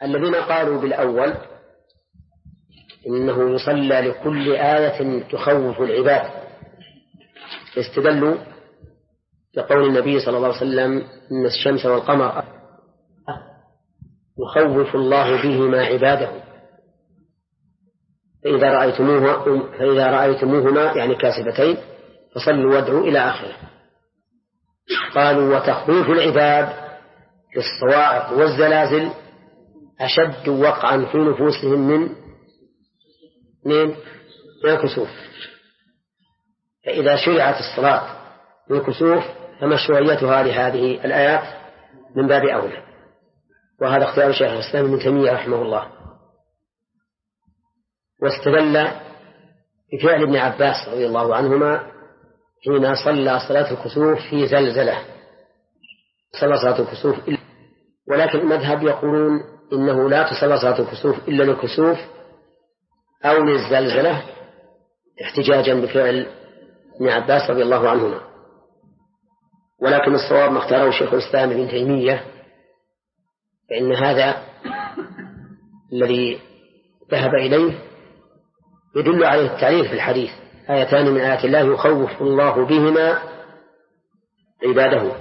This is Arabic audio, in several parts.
الذين قالوا بالأول إنه يصلى لكل آية تخوف العباد استدلوا بقول النبي صلى الله عليه وسلم إن الشمس والقمر يخوف الله بهما عباده فإذا رأيتموهما يعني كاسبتين فصلوا وادعوا إلى آخره. قالوا وتخويف العباد بالصواعق والزلازل أشد وقعا في نفوسهم من الكسوف، فإذا شرعت الصلاة بالكسوف فمشروعيتها لهذه الآيات من باب أولى، وهذا اختيار شيخ الإسلام ابن تيمية رحمه الله. واستدل بفعل ابن عباس رضي الله عنهما حين صلى صلاة الكسوف في زلزلة، صلى صلاة الكسوف ولكن المذهب يقولون إنه لا تصلى صلاة الكسوف إلا للكسوف أو للزلزلة احتجاجا بفعل ابن عباس رضي الله عنهما. ولكن الصواب ما اختاره شيخ الإسلام ابن تيمية، فإن هذا الذي ذهب إليه يدل عليه التعليل في الحديث آيتان من آيات الله يخوف الله بهما عباده.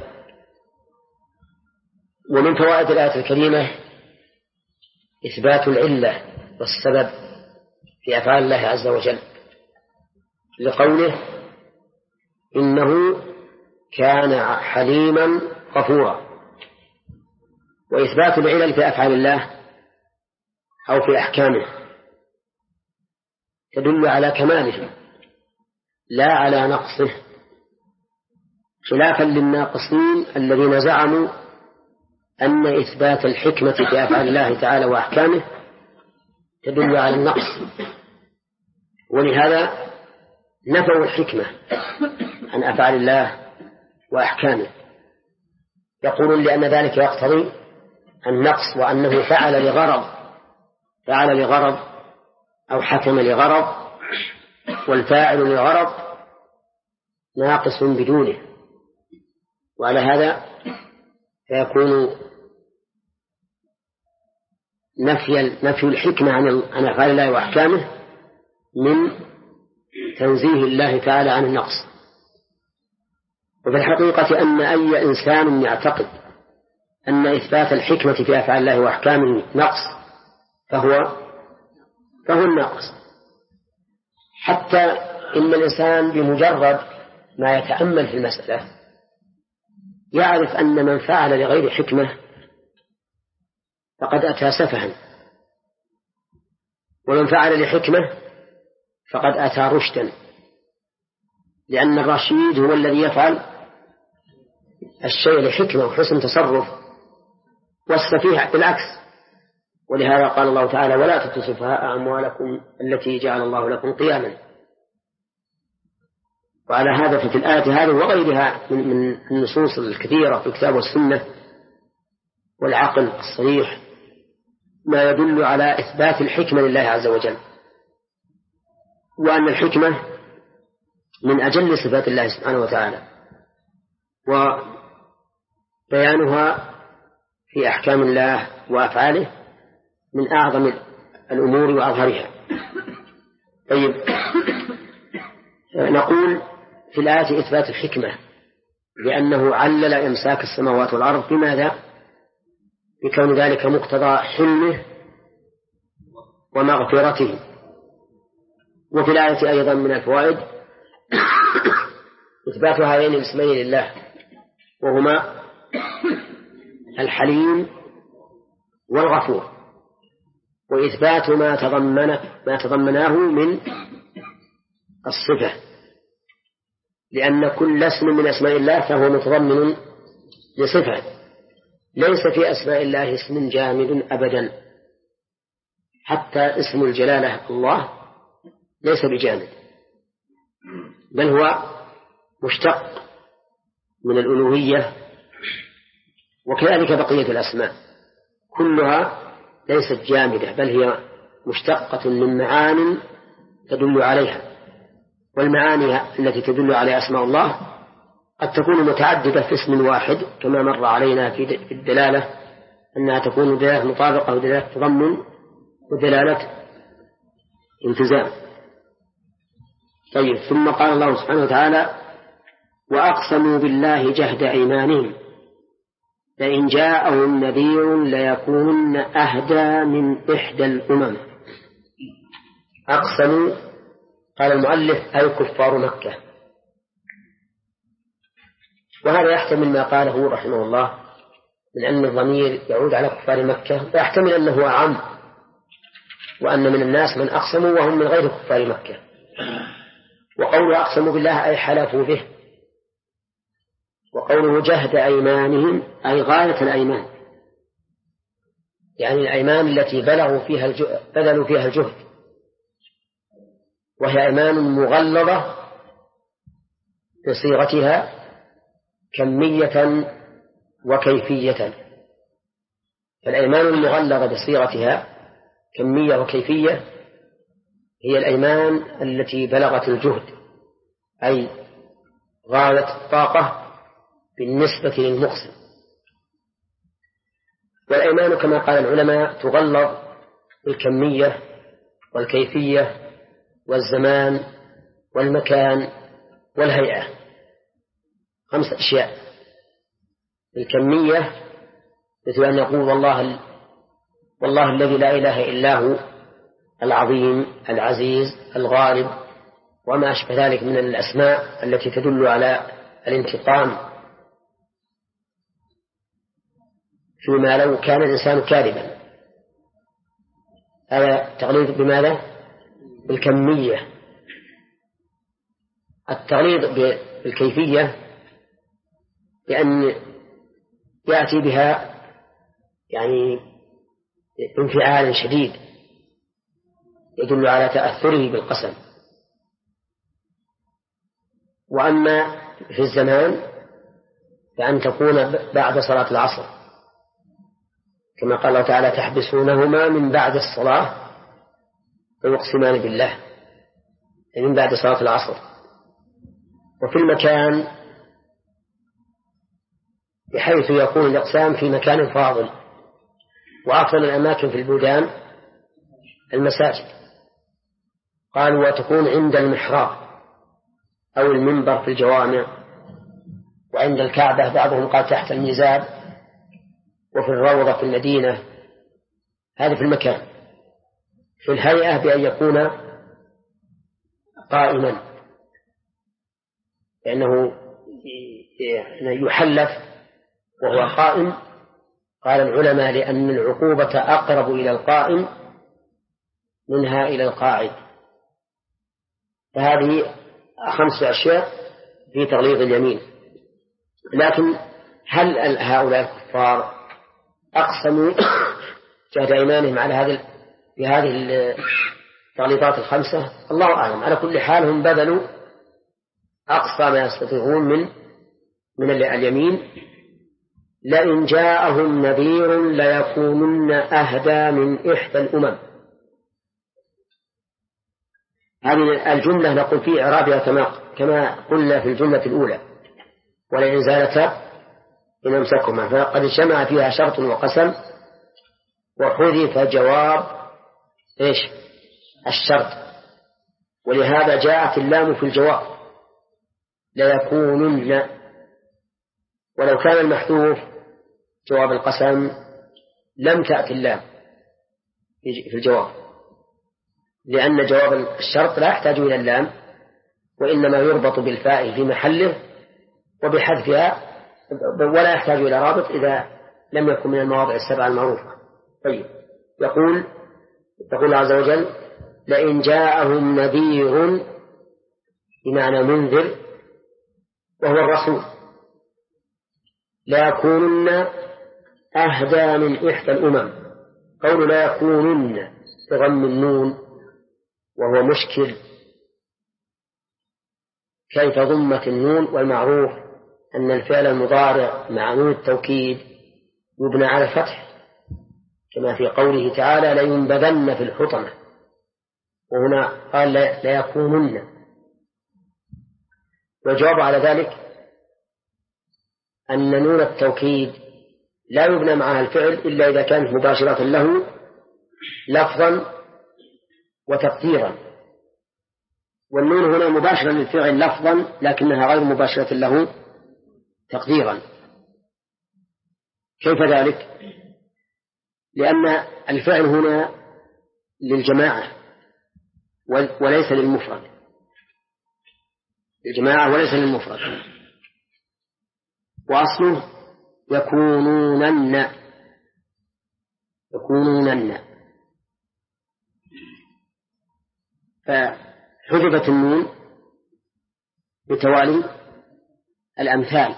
ومن فوائد الآية الكريمة إثبات العلة والسبب في أفعال الله عز وجل لقوله إنه كان حليما غفورا. وإثبات العلل في أفعال الله أو في أحكامه تدل على كماله لا على نقصه، خلافا للناقصين الذين زعموا أن إثبات الحكمة في أفعال الله تعالى وأحكامه تدل على النقص، ولهذا نفوا الحكمة عن أفعال الله وأحكامه، يقولون لأن ذلك يقتضي النقص وأنه فعل لغرض أو حكم لغرض، والفاعل لغرض ناقص بدونه، وعلى هذا فيكون نفي الحكمة عن أفعال الله وأحكامه من تنزيه الله تعالى عن النقص. وفي الحقيقة أن أي إنسان يعتقد أن إثبات الحكمة في أفعال الله وأحكامه نقص فهو الناقص، حتى إن الإنسان بمجرد ما يتأمل في المسألة يعرف أن من فعل لغير حكمة فقد أتى سفها، ومن فعل لحكمة فقد أتى رشدا، لأن الرشيد هو الذي يفعل الشيء لحكمة وحسن تصرف، والسفيه بالعكس. ولهذا قال الله تعالى ولا تؤتوا السفهاء أموالكم التي جعل الله لكم قياما. وعلى هذا في الآية هذه وغيرها من النصوص الكثيرة في الكتاب والسنة والعقل الصريح ما يدل على إثبات الحكمة لله عز وجل، وأن الحكمة من أجل صفات الله سبحانه وتعالى، وبيانها في أحكام الله وأفعاله من أعظم الأمور وأظهرها. طيب، نقول في الآية إثبات الحكمة لأنه علل إمساك السماوات والأرض بماذا؟ بكون ذلك مقتضى حلمه ومغفرته. وفي الآية أيضا من الفوائد إثبات هذين الاسمين لله وهما الحليم والغفور، وإثبات ما تضمناه من الصفة، لأن كل اسم من أسماء الله فهو متضمن لصفة. ليس في أسماء الله اسم جامد أبدا، حتى اسم الجلالة الله ليس بجامد، بل هو مشتق من الألوهية، وكذلك بقية الأسماء كلها ليست جامدة، بل هي مشتقة من معان تدل عليها. والمعاني التي تدل عليها أسماء الله قد تكون متعددة في اسم واحد كما مر علينا في الدلالة أنها تكون دلالة مطابقة ودلالة تضمن ودلالة التزام. طيب، ثم قال الله سبحانه وتعالى: وأقسموا بالله جهد أيمانهم لئن جاءهم نذير ليكونن أهدى من إحدى الأمم. أقسموا، قال المؤلف: أي كفار مكة. وهذا يحتمل ما قاله رحمه الله من أن الضمير يعود على كفار مكة، ويحتمل أنه أعم، وأن من الناس من أقسموا وهم من غير كفار مكة. وقوله أقسموا بالله أي حلفوا به. وقوله جهد أيمانهم أي غاية الأيمان، يعني الأيمان التي بذلوا فيها الجهد، وهي أيمان مغلظة بصيغتها كمية وكيفية. فالأيمان المغلظة بصيغتها كمية وكيفية هي الأيمان التي بلغت الجهد، أي غاية الطاقة بالنسبة للمقسم. والأيمان كما قال العلماء تغلظ بالكمية والكيفية والزمان والمكان والهيئة، 5 أشياء. الكمية مثل أن يقول والله الذي لا إله إلا هو العظيم العزيز الغالب وما أشبه ذلك من الأسماء التي تدل على الانتقام، فيما لو كان الإنسان كاذبا. هذا تغليظ بماذا؟ بالكمية. التغليظ بالكيفية بأن يأتي بها يعني انفعال شديد يدل على تأثره بالقسم. وأما في الزمان فأن تكون بعد صلاة العصر، كما قال الله تعالى: تحبسونهما من بعد الصلاة ويقسمان بالله، من بعد صلاة العصر. وفي المكان بحيث يكون الإقسام في مكان فاضل، وأفضل الأماكن في البلدان المساجد. قالوا: وتكون عند المحراب أو المنبر في الجوامع، وعند الكعبة، بعضهم قال تحت الميزاب، وفي الروضة في المدينة. هذا في المكان. في الهيئة بأن يكون قائما، لأنه يحلف وهو قائم. قال العلماء: لأن العقوبة أقرب إلى القائم منها إلى القاعد. فهذه 5 أشياء في تغليظ اليمين. لكن هل هؤلاء الكفار أقسموا جهد أيمانهم على بهذه التغليظات 5؟ الله أعلم. على كل حال هم بذلوا أقصى ما يستطيعون من اليمين. لئن جاءهم نذير ليكونن أهدى من إحدى الأمم. هذه الجملة نقول في إعرابها كما قلنا في الجملة الأولى: ولئن زالتا إن أمسكهما. فقد اجتمع فيها شرط وقسم، وحذف جواب الشرط، ولهذا جاءت اللام في الجواب: ليكونن. ولو كان المحذوف جواب القسم لم تأتي اللام في الجواب، لأن جواب الشرط لا يحتاج إلى اللام، وإنما يربط بالفاء في محله وبحذفها، ولا يحتاج إلى رابط إذا لم يكن من المواضع 7 المعروفة. طيب، يقول الله عز وجل: لئن جاءهم نذير بمعنى منذر وهو الرسول ليكونن أهدى من إحدى الأمم. قول لا يكونن بضم النون وهو مشكل، كيف ضمت النون؟ والمعروف أن الفعل المضارع مع نون التوكيد يبنى على الفتح، كما في قوله تعالى: لينبذن في الحطمة. وهنا قال لا يكونن. والجواب على ذلك أن نون التوكيد لا يبنى معها الفعل إلا إذا كانت مباشرة له لفظا وتقديرا، والنون هنا مباشرة للفعل لفظا لكنها غير مباشرة له تقديرا. كيف ذلك؟ لأن الفعل هنا للجماعة وليس للمفرد، الجماعة وليس للمفرد، وأصله يكونونن، فحذفت النون بتوالي الأمثال،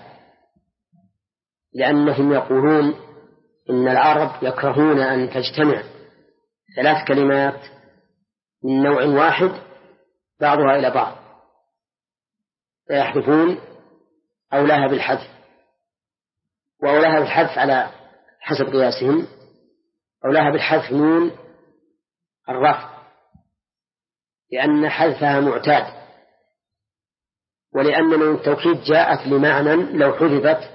لأنهم يقولون إن العرب يكرهون أن تجتمع 3 كلمات من نوع واحد بعضها إلى بعض، فيحذفون أولاها بالحذف، وأولاها بالحذف على حسب قياسهم أولاها بالحذف نون الرفع، لأن حذفها معتاد، ولأن نون التوكيد جاءت لمعنى لو حذفت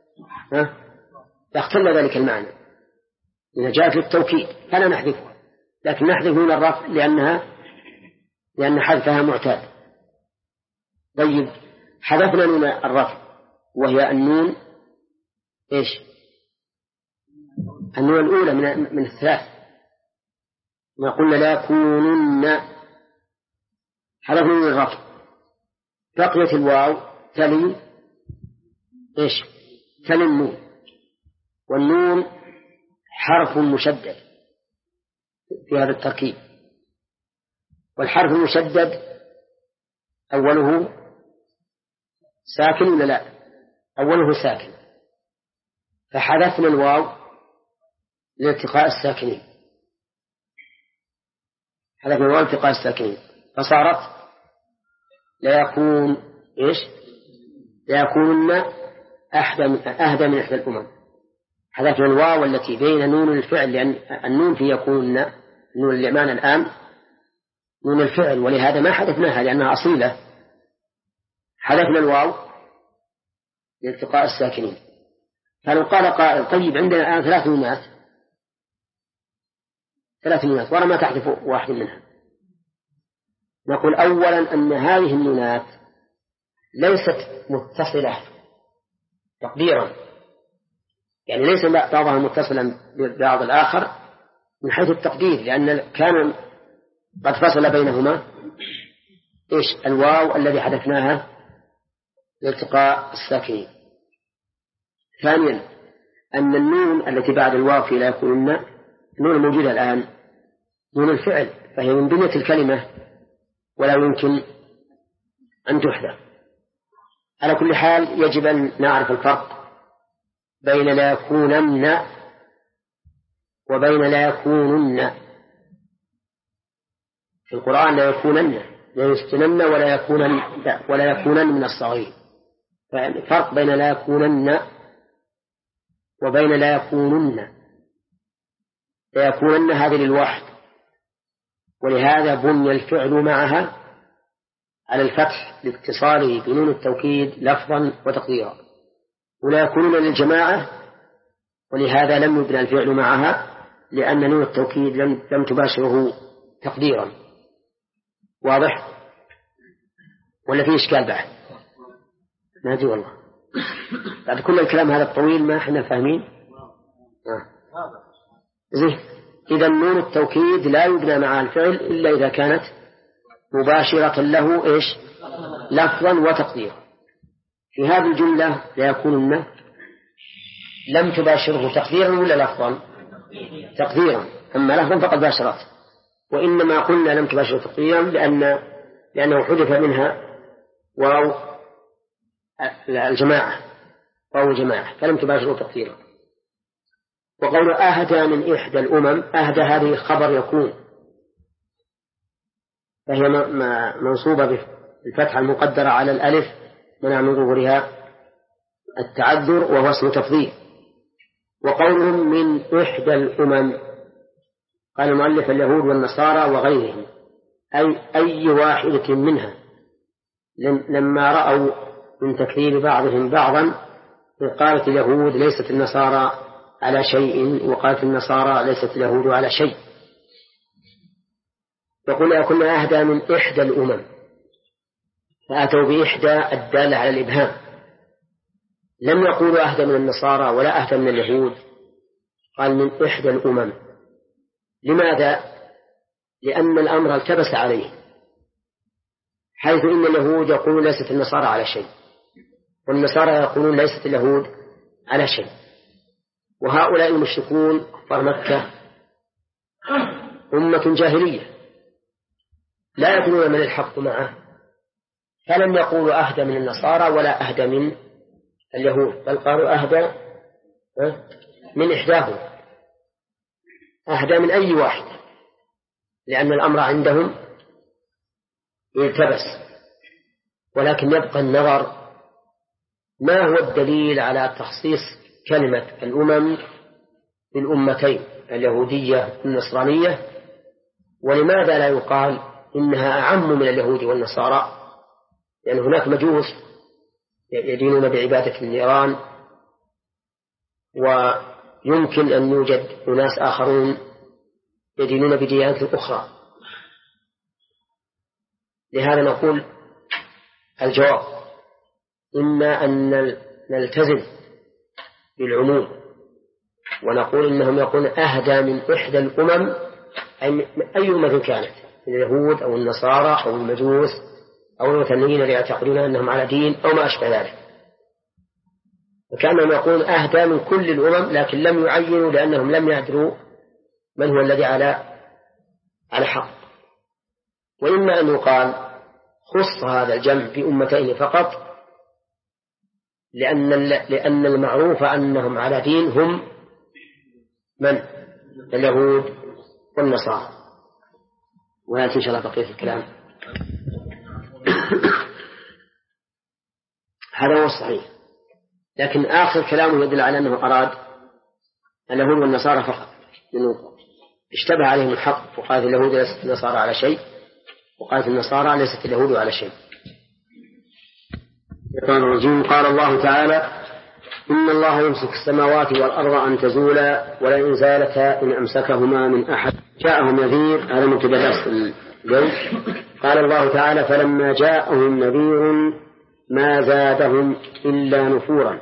يختل ذلك المعنى، إذا جاءت للتوكيد فلا نحذفها، لكن نحذف نون الرفع لأن حذفها معتاد. طيب حذفنا نون الرفع وهي النون إيش؟ النون الأولى من 3، ما قلنا لا يكونن، حذفنا نون الرفع، بقيت الواو تلي إيش؟ تلي النون، والنون حرف مشدد في هذا التركيب، والحرف المشدد أوله ساكن ولا لا؟ أوله ساكن، فحذفنا الواو لالتقاء الساكنين، حذفنا الواو لالتقاء الساكنين، فصارت لا يكون إيش؟ لا يكونن أهدى من إحدى الأمم. حذفنا الواو التي بين نون الفعل، لأن النون في يكون نون الإعمال الآن نون الفعل، ولهذا ما حذفناها لأنها أصيلة، حذفنا الواو لالتقاء الساكنين. فلو قال قائل طيب عندنا الآن 3 نونات ورا ما تحذف واحد منها، نقول أولا أن هذه النونات ليست متصلة تقديرا، يعني ليس بعضها متصلا ببعض الآخر من حيث التقدير، لأن كان قد فصل بينهما إيش؟ الواو الذي حذفناها لالتقاء الساكنين. ثانيا أن النون التي بعد الواو في لا يكونن النون الموجودة الآن نون الفعل، فهي من بنية الكلمة ولا يمكن أن تحذف. على كل حال يجب أن نعرف الفرق بين لا يكونن وبين لا يكونن. في القرآن لا يكونن، لا يستنن ولا يكونن من الصغير، فالفرق بين لا يكونن وبين لا يكونن. لا يكونن هذه للواحد، ولهذا بني الفعل معها على الفتح لاتصاله بنون التوكيد لفظا وتقديرا، ولا يكونون للجماعة، ولهذا لم يبنى الفعل معها لأن نون التوكيد لم تباشره تقديرا. واضح ولا في إشكال بعد؟ ما أدري والله، بعد كل الكلام هذا الطويل ما احنا فاهمين. زين، إذا نون التوكيد لا يبنى معها الفعل إلا إذا كانت مباشرة له إيش؟ لفظا وتقديرا. في هذه الجملة لا يكونن لم تباشره تقديرا ولا لفظا؟ تقديرا، أما لفظا فقد باشرت، وإنما قلنا لم تباشره تقديرا لأنه حذف منها واو الجماعة، واو الجماعة، فلم تباشره تقديرا. وقول أهدى من إحدى الأمم، أهدى هذه خبر يكون، فهي منصوبة بالفتحة المقدرة على الألف منع من ظهورها التعذر وهو اسم تفضيل. وقولهم من إحدى الأمم قال المؤلف اليهود والنصارى وغيرهم، أي واحدة منها، لما رأوا من تكذيب بعضهم بعضا قالت اليهود ليست النصارى على شيء وقالت النصارى ليست اليهود على شيء. يقول كنا أهدى من إحدى الأمم، فأتوا بإحدى الدالة على الإبهام، لم يقولوا أهدى من النصارى ولا أهدى من اليهود، قال من إحدى الأمم. لماذا؟ لأن الأمر التبس عليه، حيث إن اليهود يقولون ليست النصارى على شيء، والنصارى يقولون ليست اليهود على شيء، وهؤلاء المشركون كفار مكة أمة جاهلية لا يدرون من الحق معه، فلم يقولوا أهدى من النصارى ولا أهدى من اليهود، بل قالوا أهدى من إحداهم، أهدى من أي واحد، لأن الأمر عندهم يلتبس. ولكن يبقى النظر ما هو الدليل على تخصيص كلمة الأمم بالأمتين اليهودية والنصرانية، ولماذا لا يقال إنها أعم من اليهود والنصارى؟ لأن هناك مجوس يدينون بعبادة النيران، ويمكن أن يوجد أناس آخرون يدينون بديانات أخرى. لهذا نقول الجواب إما أن نلتزم بالعموم ونقول إنهم يكون أهدى من إحدى الأمم، أي أمة كانت، اليهود أو النصارى أو المجوس أو الوثنيين اللي يعتقدون أنهم على دين أو ما أشبه ذلك، وكأنهم يقولون أهدى من كل الأمم، لكن لم يعينوا لأنهم لم يدروا من هو الذي على حق. وإما أن يقال خص هذا الجمع بأمتين فقط، لأن المعروف أنهم على دين هم من؟ اليهود والنصارى. ويأتي إن شاء الله بقية الكلام. هذا هو الصحيح، لكن آخر كلامه يدل على أنه أراد اليهود والنصارى فقط، لأنه اشتبه عليهم الحق، وقالت اليهود ليست النصارى على شيء، وقالت النصارى ليست اليهود على شيء. قال الله تعالى: إن الله يمسك السماوات والأرض أن تزولا ولئن زالتا إن أمسكهما من أحد. جاءهم نذير، هذا مبتدأ الجو. قال الله تعالى: فلما جاءهم نذير ما زادهم إلا نفورا.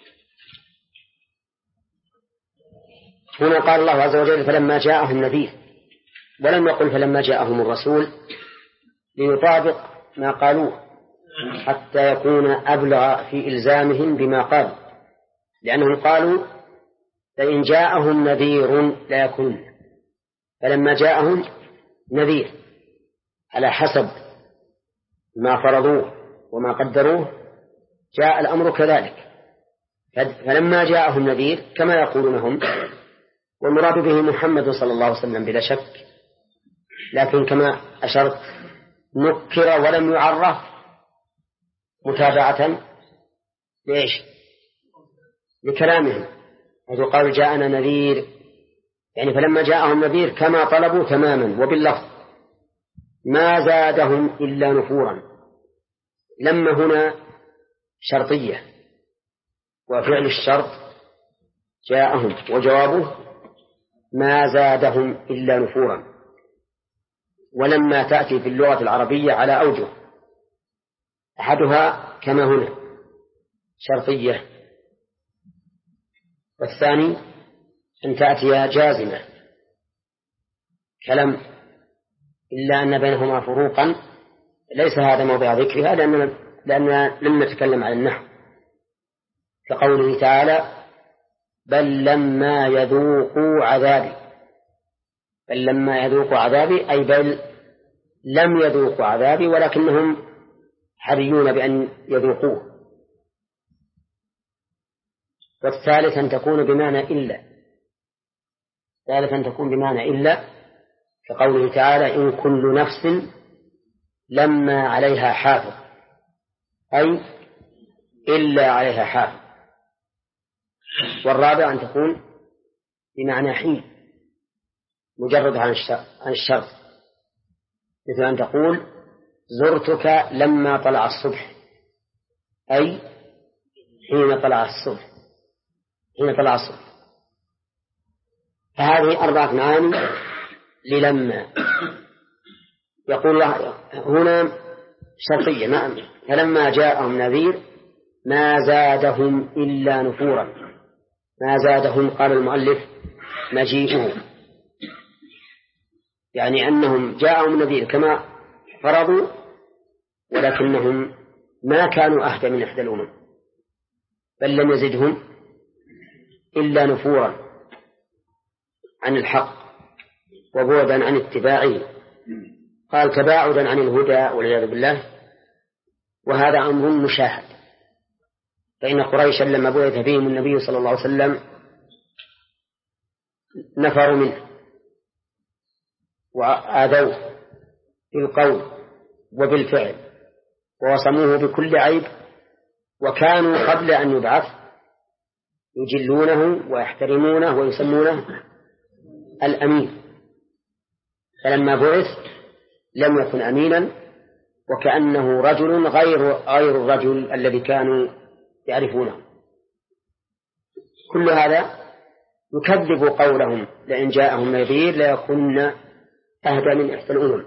هنا قال الله عز وجل: فلما جاءهم نذير، ولم يقل فلما جاءهم الرسول، ليطابق ما قالوه حتى يكون أبلغ في إلزامهم بما قالوا، لأنهم قالوا فإن جاءهم نذير لا يكون، فلما جاءهم نذير على حسب ما فرضوه وما قدروه جاء الأمر كذلك. فلما جاءهم نذير كما يقولون هم، والمراد به محمد صلى الله عليه وسلم بلا شك، لكن كما أشرت نكر ولم يعرف متابعة لإيش؟ لكلامهم، حيث قالوا جاءنا نذير، يعني فلما جاءهم نذير كما طلبوا تماما وباللفظ، ما زادهم إلا نفورا. لما هنا شرطية، وفعل الشرط جاءهم، وجوابه ما زادهم إلا نفورا. ولما تأتي في اللغة العربية على أوجه، أحدها كما هنا شرطية، والثاني أن تأتي جازمة كلام، إلا أن بينهما فروقا ليس هذا موضع ذكرها، لأننا لم نتكلم عن النحو، كقوله تعالى: بل لما يذوقوا عذابي. بل لما يذوقوا عذابي أي بل لم يذوقوا عذابي ولكنهم حريون بأن يذوقوه. والثالث أن تكون بمعنى إلا، ثالثا تكون بمعنى إلا، كقوله تعالى: إن كل نفس لما عليها حافظ، أي إلا عليها حافظ. والرابع أن تكون بمعنى حين، مجرد عن الشرط، مثل أن تقول: زرتك لما طلع الصبح، أي حين طلع الصبح، حين طلع الصبح. فهذه 4 معاني للما. يقول الله هنا شرطية فلما جاءهم نذير ما زادهم إلا نفورا. ما زادهم قال المؤلف مجيئه، يعني أنهم جاءهم نذير كما فرضوا، ولكنهم ما كانوا أهدى من إحدى الأمم، بل لم يزدهم إلا نفورا عن الحق وبعدا عن اتباعه. قال تباعدا عن الهدى والعياذ بالله، وهذا أمر مشاهد. فإن قريشا لما بعث فيهم النبي صلى الله عليه وسلم نفروا منه وآذوه بالقول وبالفعل ووصموه بكل عيب، وكانوا قبل أن يبعث يجلونه ويحترمونه ويسمونه الأمين، فلما بعث لم يكن أمينا، وكأنه رجل غير الرجل الذي كانوا يعرفونه. كل هذا يكذب قولهم لئن جاءهم نذير ليكون أهدى من إحدى الأمم.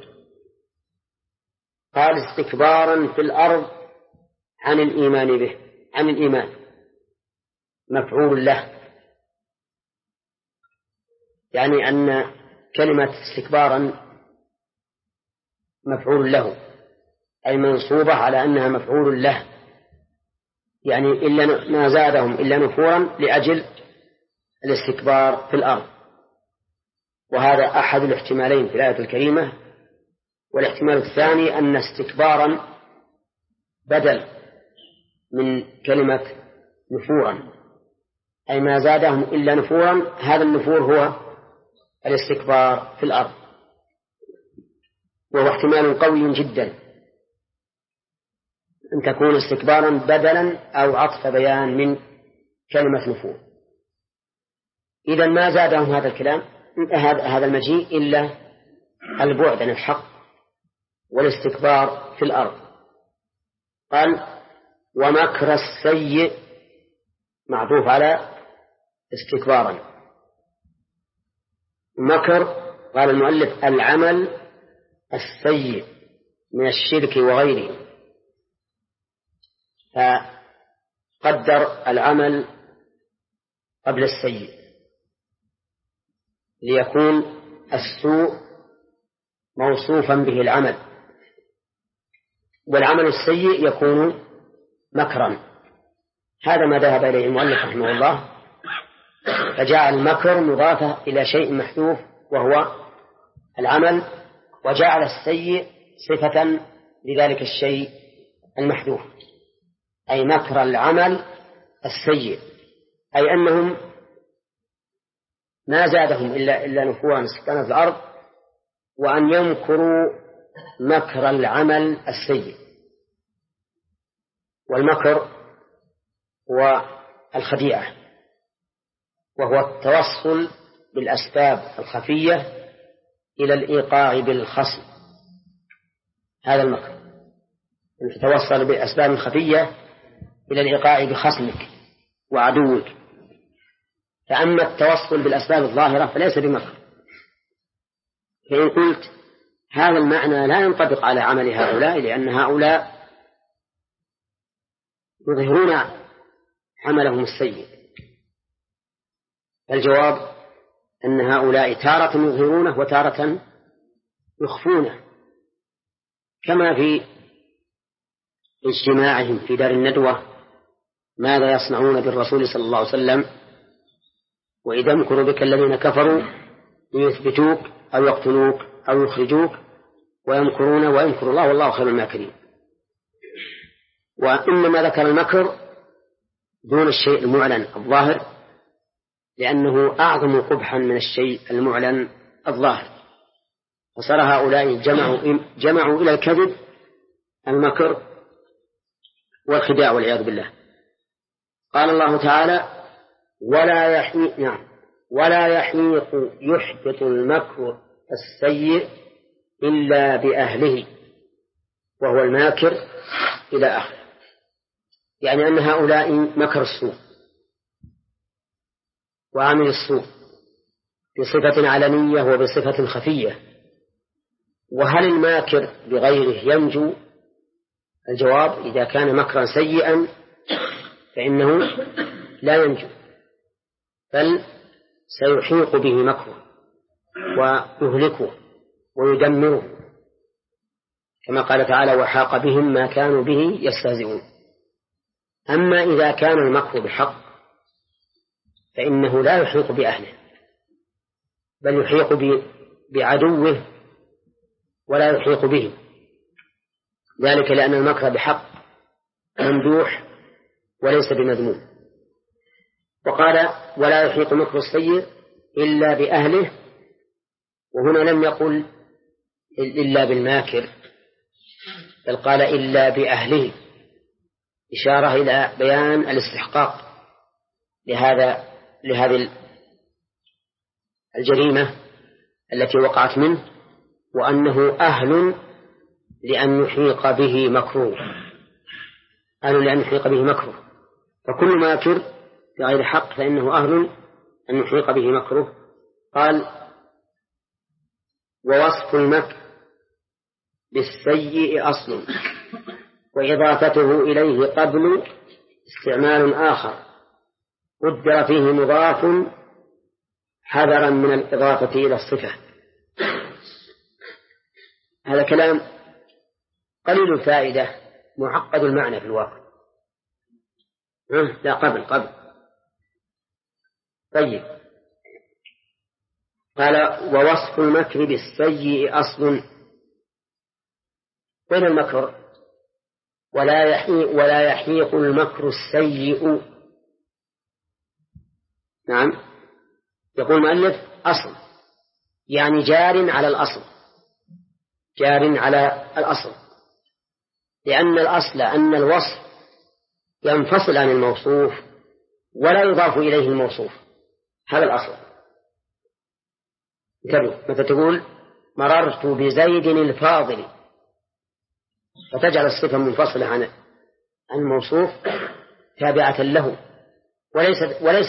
قال استكبارا في الأرض عن الإيمان به، عن الإيمان مفعول له، يعني أن كلمة استكبارا مفعول له، أي منصوبة على أنها مفعول له، يعني إلا ما زادهم إلا نفورا لأجل الاستكبار في الأرض. وهذا أحد الاحتمالين في الآية الكريمة. والاحتمال الثاني أن استكبارا بدل من كلمة نفورا، أي ما زادهم إلا نفورا، هذا النفور هو الاستكبار في الأرض، وهو احتمال قوي جدا أن تكون استكبارا بدلا أو عطف بيان من كلمة نفور. إذا ما زادهم هذا الكلام هذا المجيء إلا البعد عن الحق والاستكبار في الأرض. قال ومكر السيء معطوف على استكبارا. مكر قال المؤلف العمل السيء من الشرك وغيره، فقدر العمل قبل السيء ليكون السوء موصوفا به العمل، والعمل السيء يكون مكرا. هذا ما ذهب إليه المؤلف رحمه الله، فجعل المكر مضافة إلى شيء محذوف وهو العمل، وجعل السيء صفة لذلك الشيء المحذوف، أي مكر العمل السيء، أي أنهم ما زادهم إلا نفورا سكانا في الأرض، وأن يمكروا مكر العمل السيء. والمكر هو الخديعة، وهو التوصل بالأسباب الخفية إلى الإيقاع بالخصم. هذا المكر أن تتوصل بالأسباب الخفية إلى الإيقاع بخصمك وعدوك. فأما التوصل بالأسباب الظاهرة فليس بمكر. فإن قلت هذا المعنى لا ينطبق على عمل هؤلاء، لأن هؤلاء يظهرون عملهم السيء، الجواب أن هؤلاء تارة يظهرونه وتارة يخفونه، كما في اجتماعهم في دار الندوة ماذا يصنعون بالرسول صلى الله عليه وسلم وإذا يمكر بك الذين كفروا ليثبتوك أو يقتلوك أو يخرجوك ويمكرون ويمكر الله والله خير الماكرين. وإنما ذكر المكر دون الشيء المعلن الظاهر، لأنه أعظم قبحا من الشيء المعلن الظاهر، وصار هؤلاء جمعوا إلى الكذب المكر والخداع والعياذ بالله. قال الله تعالى ولا يحيق يحبط المكر السيء إلا بأهله وهو الماكر إلى آخره، يعني أن هؤلاء مكر السوء وعمل السوء بصفة علنية وبصفة خفية. وهل الماكر بغيره ينجو؟ الجواب: إذا كان مكرا سيئا فإنه لا ينجو، بل سيحيق به مكره ويهلكه ويدمره، كما قال تعالى: وحاق بهم ما كانوا به يستهزئون. أما إذا كان المكر بحق فإنه لا يحيق بأهله، بل يحيق بعدوه ولا يحيق به، ذلك لأن المكر بحق ممدوح وليس بمذموم. وقال: ولا يحيق مكر السيء إلا بأهله، وهنا لم يقل إلا بالماكر، بل قال إلا بأهله، إشارة إلى بيان الاستحقاق لهذه الجريمة التي وقعت منه، وأنه أهل لأن يحيق به مكروه، أهل لأن يحيق به مكروه. فكل ماكر بغير حق فإنه أهل أن يحيق به مكروه. قال: ووصف المكر بالسيء أصل، وإضافته إليه قبل استعمال آخر قدر فيه مضاف حذرا من الإضافة إلى الصفة. هذا كلام قليل الفائدة معقد المعنى في الواقع. لا، قبل. طيب، قال: ووصف المكر بالسيء أصل. وين المكر؟ ولا يحيق المكر السيء. نعم، يقول المؤلف أصل، يعني جار على الأصل، جار على الأصل، لأن الأصل أن الوصف ينفصل عن الموصوف ولا يضاف إليه الموصوف، هذا الأصل. متى تقول مررت بزيد الفاضل، فتجعل الصفة منفصلة عن الموصوف تابعة له وليس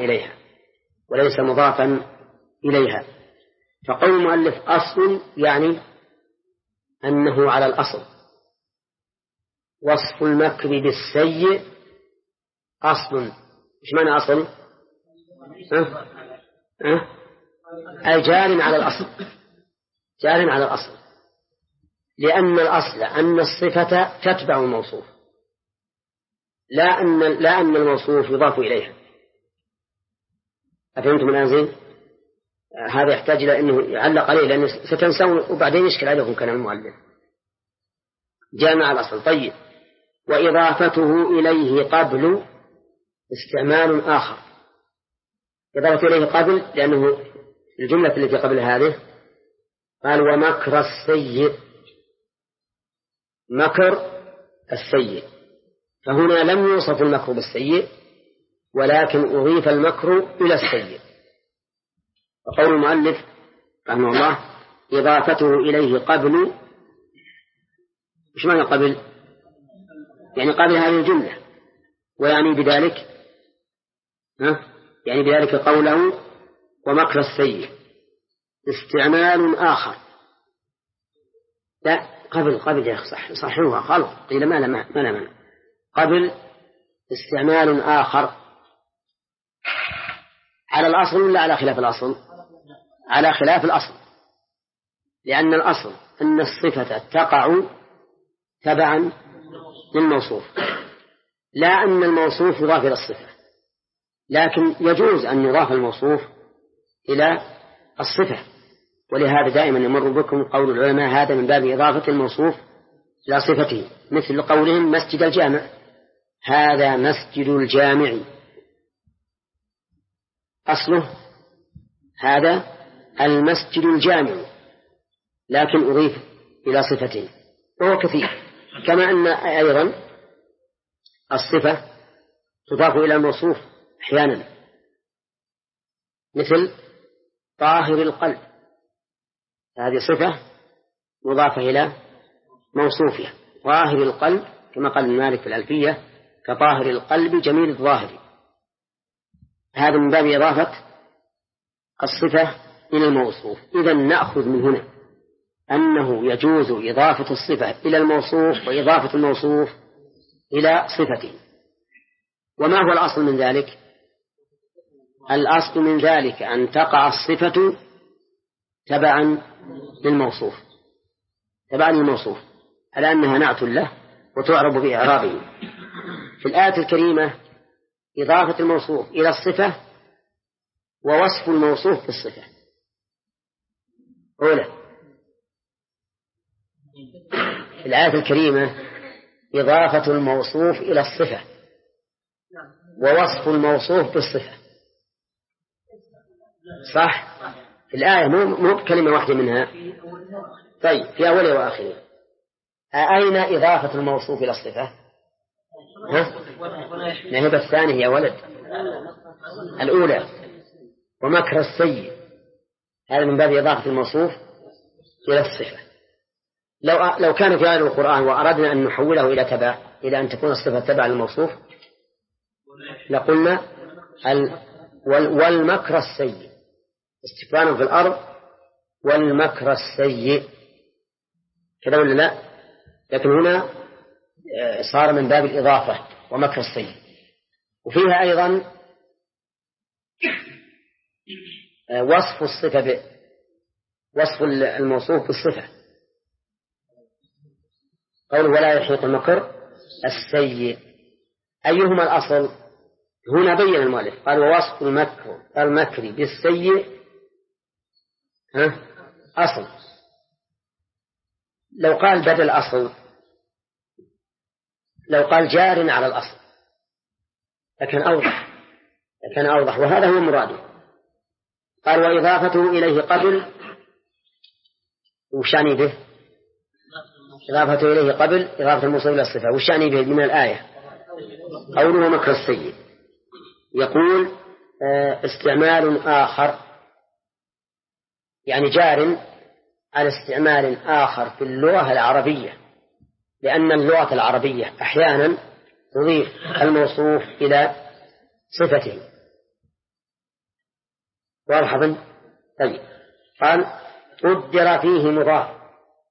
مضافا إليها. فقول المؤلف أصل يعني أنه على الأصل. وصف المكر بالسيء أصل. إيش معنى أصل؟ أي جار على الأصل، جار على الأصل، لأن الأصل أن الصفة تتبع الموصوف، لا أن الموصوف يضاف إليها. أفهمتم الآن زين؟ هذا يحتاج إلى أنه يعلق عليه، لأنه ستنسون وبعدين يشكل عليكم كلام المؤلف. جامع الأصل. طيب، وإضافته إليه قبل استعمال آخر. إضافته إليه قبل لأنه الجملة التي قبل هذه قال: ومكر السيء، مكر السيء، فهنا لم يوصف المكر بالسيء ولكن أضيف المكر إلى السيء. وقول المؤلف رحمه الله: إضافته إليه قبل. إيش معنى قبل؟ يعني قبل هذه الجملة، ويعني بذلك يعني بذلك قوله ومكر السيء استعمال آخر. لا، قبل يا أخي، صحيحها خلط، قيل ما لا قبل استعمال آخر على الأصل ولا على خلاف الأصل؟ على خلاف الأصل، لأن الأصل أن الصفة تقع تبعا للموصوف، لا أن الموصوف يضاف إلى الصفة، لكن يجوز أن يضاف الموصوف إلى الصفة. ولهذا دائما يمر بكم قول العلماء هذا من باب إضافة الموصوف إلى صفته، مثل قولهم مسجد الجامع، هذا مسجد الجامع، أصله هذا المسجد الجامع، لكن أضيف إلى صفته، وهو كثير. كما أن أيضا الصفة تضاف إلى الموصوف أحيانا، مثل طاهر القلب، هذه صفة مضافة إلى موصوفها، طاهر القلب كما قال مالك في الألفية: كطاهر القلب جميل الظاهر. هذا من باب إضافة الصفة إلى الموصوف. إذن نأخذ من هنا أنه يجوز إضافة الصفة إلى الموصوف وإضافة الموصوف إلى صفته. وما هو الأصل من ذلك؟ الأصل من ذلك أن تقع الصفة تبعا للموصوف، تبعا للموصوف على أنها نعت له وتعرب بإعرابه. في الآية الكريمة إضافة الموصوف إلى الصفة ووصف الموصوف بالصفة. أولا في الآية الكريمة إضافة الموصوف إلى الصفة ووصف الموصوف بالصفة، صح؟ في الآية مو بكلمة واحدة منها. طيب في أولها وآخرها أين إضافة الموصوف إلى الصفة؟ نهب الثانية يا ولد، الأولى ومكر السيء، هذا من باب إضافة الموصوف إلى الصفة. لو كان في غير القرآن وأردنا أن نحوله إلى أن تكون الصفة تبع الموصوف لقلنا والمكر السيء، استكبارا في الأرض والمكر السيء كذا ولا لا؟ لكن هنا صار من باب الإضافة ومكر السيء. وفيها أيضا وصف الصفة وصف الموصوف بالصفة، قوله ولا يحيط المكر السيء. أيهما الأصل؟ هنا بين المؤلف قال ووصف المكر بالسيء أصل. لو قال بدل أصل، لو قال جار على الأصل لكن أوضح وهذا هو مراده. قال وإضافته إليه قبل، وشاني به إضافته إليه قبل إضافة الموصوف إلى الصفة، وشاني به من الآية قوله مكر السيء. يقول استعمال آخر يعني جار على استعمال آخر في اللغة العربية، لأن اللغة العربية أحيانا تضيف الموصوف إلى صفته. واضح؟ طيب قال قدر فيه مضاف،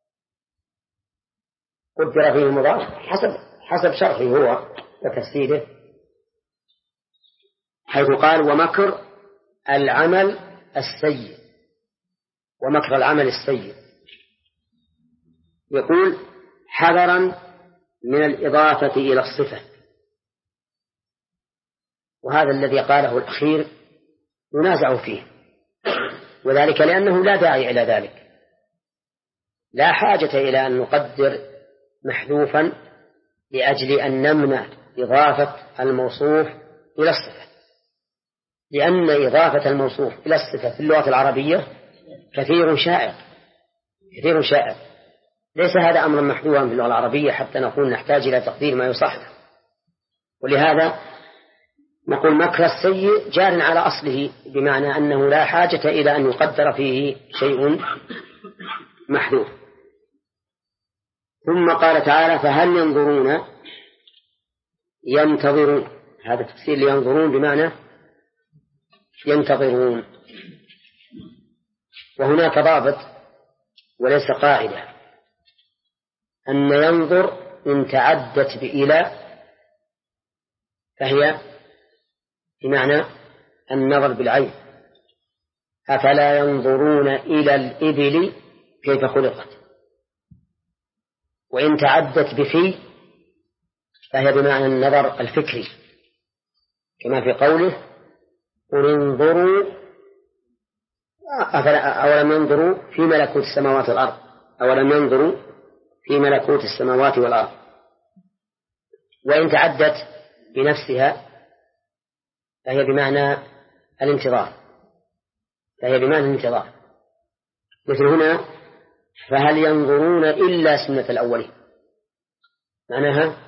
قدر فيه مضاف حسب شرحه هو وتفسيره، حيث قال ومكر العمل السيء، ومكر العمل السيء. يقول حذرا من الإضافة إلى الصفة، وهذا الذي قاله الأخير ينازع فيه، وذلك لأنه لا داعي إلى ذلك، لا حاجة إلى أن نقدر محذوفا لأجل أن نمنع إضافة الموصوف إلى الصفة، لأن إضافة الموصوف إلى الصفة في اللغة العربية كثير شائع، ليس هذا أمرا محذوفا في اللغة العربية حتى نقول نحتاج إلى تقدير ما يصحح. ولهذا نقول مكر السيء جار على أصله، بمعنى أنه لا حاجة إلى أن يقدر فيه شيء محذوف. ثم قال تعالى فهل ينتظرون، هذا تفسير لينظرون بمعنى ينتظرون، وهناك ضابط وليس قاعدة، أن ينظر إن تعدت بإلى فهي بمعنى النظر بالعين، أفلا ينظرون إلى الإبل كيف خلقت، وإن تعدت بفي فهي بمعنى النظر الفكري، كما في قوله قل انظروا أولم ينظروا في ملكوت السماوات والأرض، أولم ينظروا في ملكوت السماوات والأرض. وإن تعدت بنفسها فهي بمعنى الانتظار، مثل هنا فهل ينظرون إلا سنة الأولين، معناها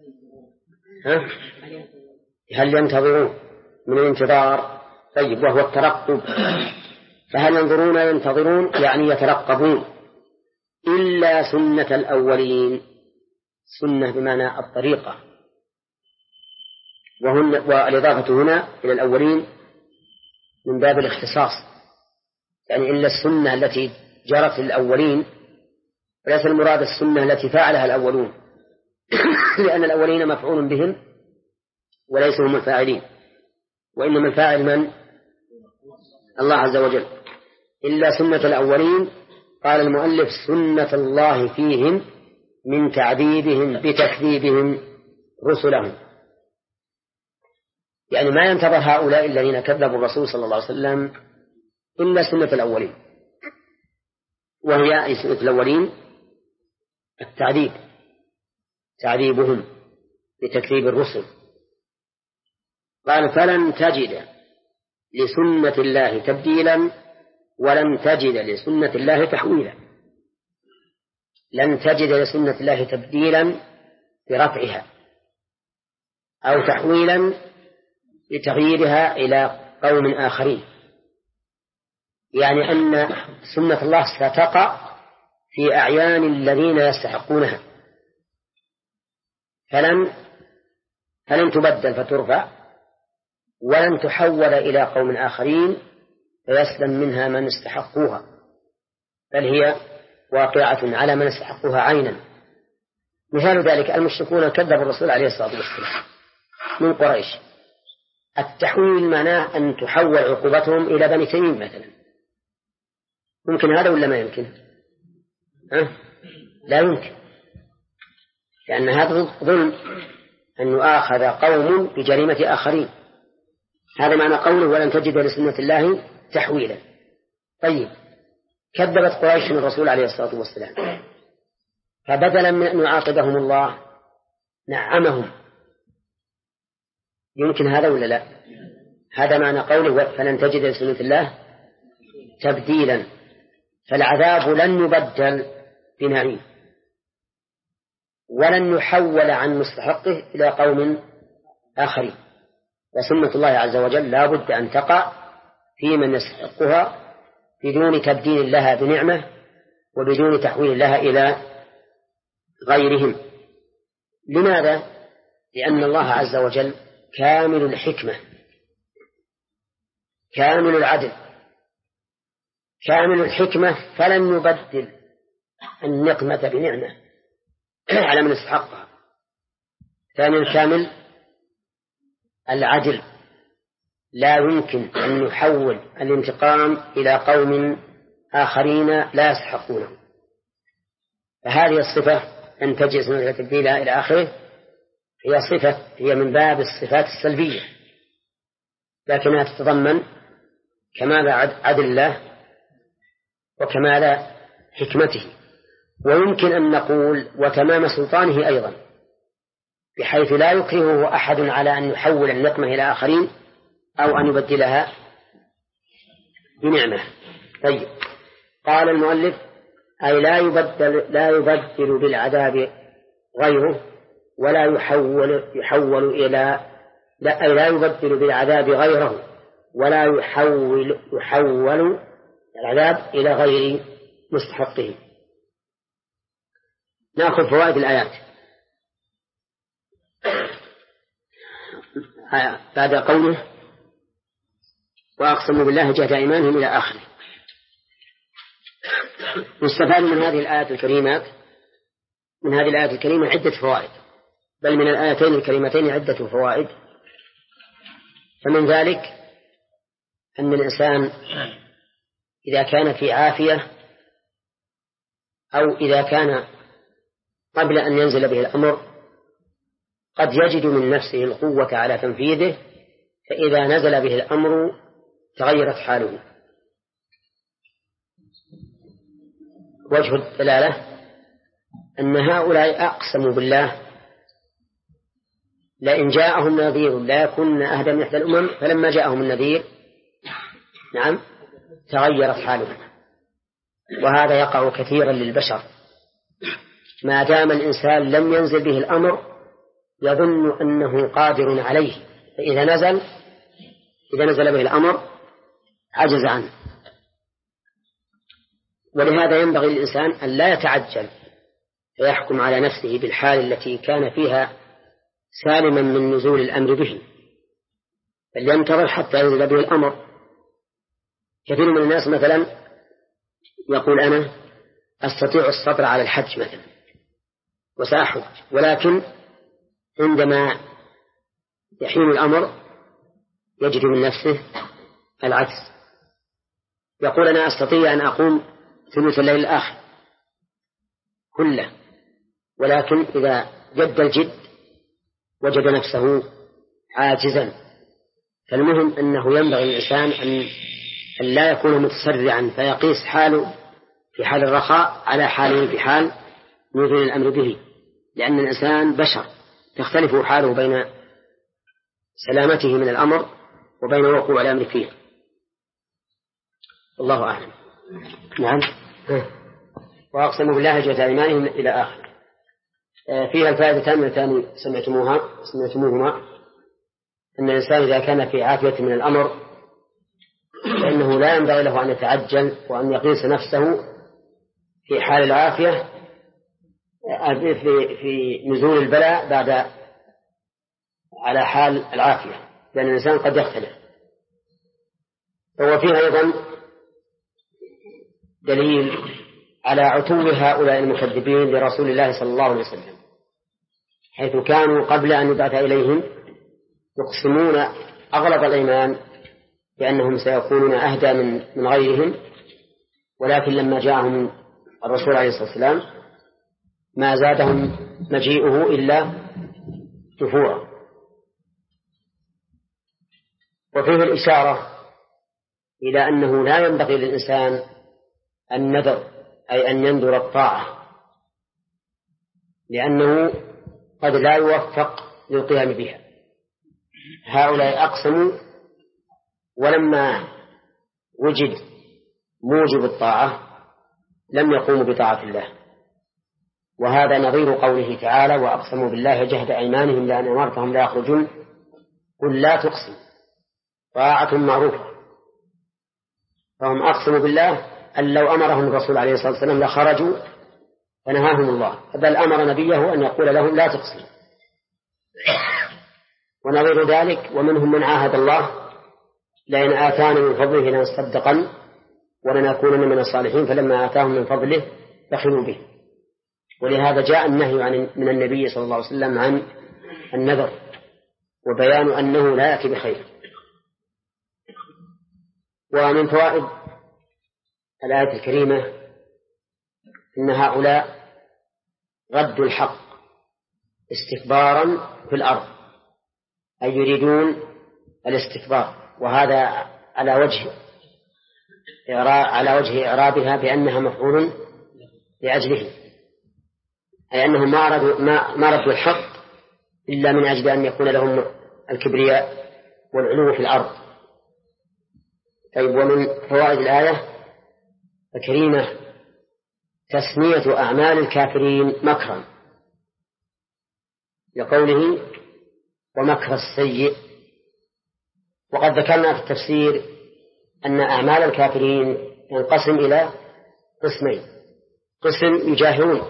هل ينتظرون من الانتظار، طيب وهو الترقب، فهل ينتظرون يعني يترقبون إلا سنة الأولين، سنة بمعنى الطريقة، والإضافة هنا إلى الأولين من باب الاختصاص، يعني إلا السنة التي جرت للأولين، وليس المراد السنة التي فعلها الأولون لأن الأولين مفعول بهم وليسوا هم الفاعلين، وإنما الفاعل من؟ الله عز وجل. إلا سنة الأولين قال المؤلف سنة الله فيهم من تعذيبهم بتكذيبهم رسلهم، يعني ما ينتظر هؤلاء الذين كذبوا الرسول صلى الله عليه وسلم إلا سنة الأولين، وهي سنة الأولين التعذيب، تعذيبهم بتكذيب الرسل. قال فلن تجد لسنة الله تبديلا ولن تجد لسنة الله تحويلا. لن تجد لسنة الله تبديلا برفعها أو تحويلا لتغييرها إلى قوم آخرين، يعني أن سنة الله ستقع في أعيان الذين يستحقونها، فلن تبدل فترفع، ولن تحول إلى قوم آخرين فيسلم منها من استحقوها، بل هي واقعة على من استحقوها عينا. مثال ذلك المشركون كذبوا الرسول عليه الصلاة والسلام من قريش، التحويل معناه أن تحول عقوبتهم إلى بني تميم مثلا، ممكن هذا ولا ما يمكن؟ لا يمكن، لأن هذا ظلم أن يؤاخذ قوم بجريمة آخرين. هذا معنى قوله ولن تجد لسنة الله تحويلا. طيب كذبت قريش من الرسول عليه الصلاة والسلام، فبدلا من أن يعاقبهم الله نعمهم، يمكن هذا ولا لا؟ هذا معنى قوله فلن تجد لسنة الله تبديلا، فالعذاب لن يبدل بنعيم ولن يحول عن مستحقه إلى قوم آخرين، وسنة الله عز وجل لا بد أن تقع في من يستحقها بدون تبديل لها بنعمة وبدون تحويل لها إلى غيرهم. لماذا؟ لأن الله عز وجل كامل الحكمة كامل العدل كامل الحكمة، فلن يبدل النقمة بنعمة على من استحقها. ثانيا كامل العدل، لا يمكن أن يحول الانتقام إلى قوم آخرين لا يستحقونه. فهذه الصفة أن تجد سنة تبديلها إلى آخره هي من باب الصفات السلبية، لكنها تتضمن كمال عدل الله وكمال حكمته، ويمكن أن نقول وتمام سلطانه أيضا، بحيث لا يكرهه أحد على أن يحول النقمة إلى آخرين أو أن يبدلها بنعمة. طيب قال المؤلف أي لا يبدل بالعذاب غيره ولا يحول إلى لا يبدل بالعذاب غيره ولا يحول العذاب إلى غير مستحقه. نأخذ فوائد الآيات بعد قوله وأقسموا بالله جهد أيمانهم إلى آخره. نستفاد من هذه الآيات الكريمة عدة فوائد، بل من الآيتين الكريمتين عدة فوائد. فمن ذلك أن الإنسان إذا كان في عافية أو إذا كان قبل أن ينزل به الأمر قد يجد من نفسه القوة على تنفيذه، فإذا نزل به الأمر تغيرت حاله. وجه الدلالة أن هؤلاء أقسموا بالله لئن جاءهم نذير لا يكون أهدى من إحدى الأمم، فلما جاءهم النذير تغيرت حالهم. وهذا يقع كثيرا للبشر، ما دام الإنسان لم ينزل به الأمر يظن أنه قادر عليه، فإذا نزل به الأمر عجز عنه. ولهذا ينبغي للإنسان أن لا يتعجل فيحكم على نفسه بالحال التي كان فيها سالما من نزول الأمر به، بل ينتظر حتى ينزل به الأمر. كثير من الناس مثلا يقول أنا أستطيع الصبر على الحج مثلا وسأحج، ولكن عندما يحين الأمر يجد من نفسه العجز، يقول أنا أستطيع أن أقوم ثلث الليل الآخر كله، ولكن إذا جد الجد وجد نفسه عاجزا. فالمهم أنه ينبغي الإنسان أن لا يكون متسرعا فيقيس حاله في حال الرخاء على حاله في حال نزول الأمر به، لأن الإنسان بشر تختلف حاله بين سلامته من الأمر وبين وقوع الأمر فيه. الله أعلم. نعم. وأقسموا بالله جهد أيمانهم إلى آخر. فيها الفائدتان اللتان سمعتموهما أن الإنسان إذا كان في عافية من الأمر فإنه لا ينبغي له أن يتعجل وأن يقيس نفسه في حال العافية في نزول البلاء بعد على حال العافية، لأن الإنسان قد يختلف. هو فيها أيضا دليل على عتو هؤلاء المكذبين لرسول الله صلى الله عليه وسلم، حيث كانوا قبل أن يبعث إليهم يقسمون أغلب الأيمان بأنهم سيكونون أهدى من غيرهم، ولكن لما جاءهم الرسول عليه الصلاة والسلام ما زادهم مجيئه إلا نفورا. وفيه الإشارة إلى أنه لا ينبغي للإنسان النذر، أي أن ينذر الطاعة، لأنه قد لا يوفق للقيام بها. هؤلاء أقسموا ولما وجد موجب الطاعة لم يقوموا بطاعة الله، وهذا نظير قوله تعالى وأقسموا بالله جهد أيمانهم لأن أمرتهم لا يخرجون قل لا تقسم طاعة معروفة. فهم أقسموا بالله أن لو أمرهم الرسول عليه الصلاة والسلام لخرجوا فنهاهم الله، بل أمر نبيه أن يقول لهم لا تقسم. ونظير ذلك ومنهم من عاهد الله لئن آتانا من فضله لنصدقن ولنكونن من الصالحين، فلما آتاهم من فضله بخلوا به. ولهذا جاء النهي من النبي صلى الله عليه وسلم عن النذر وبيان أنه لا يأتي بخير. ومن فوائد الآية الكريمة إن هؤلاء ردوا الحق استكبارا في الأرض، أي يريدون الاستكبار، وهذا على وجه إعرابها بأنها مفعول لأجله، أي أنهم ما ردوا الحق إلا من أجل أن يكون لهم الكبرياء والعلو في الأرض. طيب، ومن فوائد الآية الكريمة تسمية أعمال الكافرين مكرا، لقوله ومكر السيء. وقد ذكرنا في التفسير أن أعمال الكافرين ينقسم إلى قسمين: قسم يجاهرون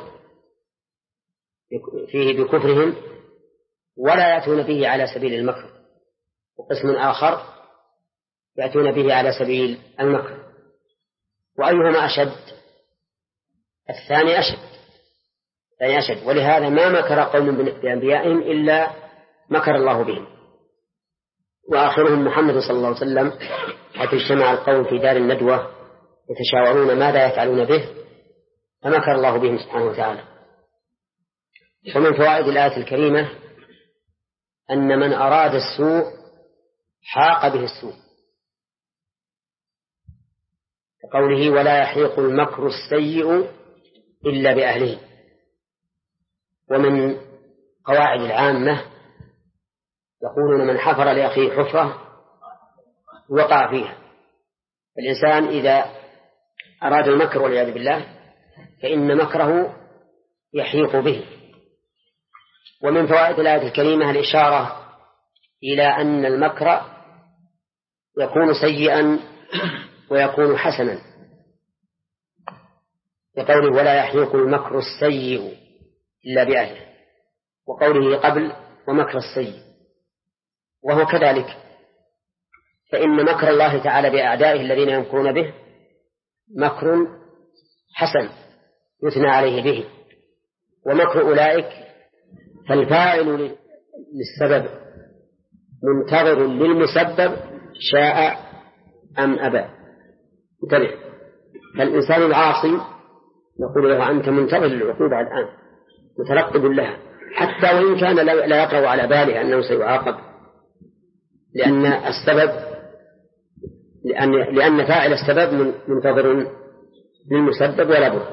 فيه بكفرهم ولا يأتون به على سبيل المكر، وقسم آخر يأتون به على سبيل المكر. وأيهما أشد؟ الثاني أشد. ولهذا ما مكر قوم بأنبيائهم إلا مكر الله بهم، وآخرهم محمد صلى الله عليه وسلم، حيث اجتمع القوم في دار الندوة يتشاورون ماذا يفعلون به فمكر الله بهم سبحانه وتعالى. ومن فوائد الآية الكريمة أن من أراد السوء حاق به السوء، كقوله ولا يحيق المكر السيء إلا بأهله. ومن قواعد العامة يقولون من حفر لأخيه حفرة وقع فيها. الإنسان إذا أراد المكر والعياذ بالله فإن مكره يحيق به. ومن فوائد الآية الكريمة الإشارة إلى أن المكر يكون سيئا ويكون حسنا، بقوله ولا يحيق المكر السيء إلا بأهله، وقوله قبل ومكر السيء. وهو كذلك فإن مكر الله تعالى بأعدائه الذين يمكرون به مكر حسن يثنى عليه به، ومكر أولئك فالفاعل للسبب منتظر للمسبب شاء أم أبى. انتبه، فالإنسان العاصي نقول له أنت منتظر للعقوبة الآن مترقب لها، حتى وإن كان لا يقرأ على باله أنه سيعاقب، لأن فاعل السبب منتظر للمسبب ولا بد.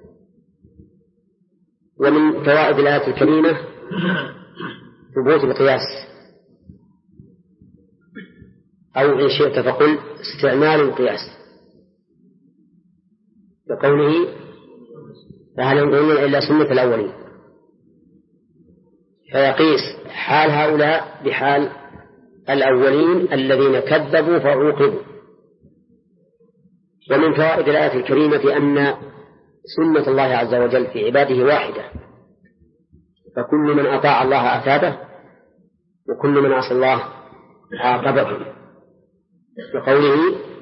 ومن فوائد الآية الكريمة ثبوت القياس، أو إن شئت فقل استعمال القياس، بقوله فهل ينظرون إلا سنة الأولين، فيقيس حال هؤلاء بحال الأولين الذين كذبوا فعوقبوا. ومن فوائد الآية الكريمة أن سنة الله عز وجل في عباده واحدة، فكل من أطاع الله أثابه وكل من عصى الله عاقبه، بقوله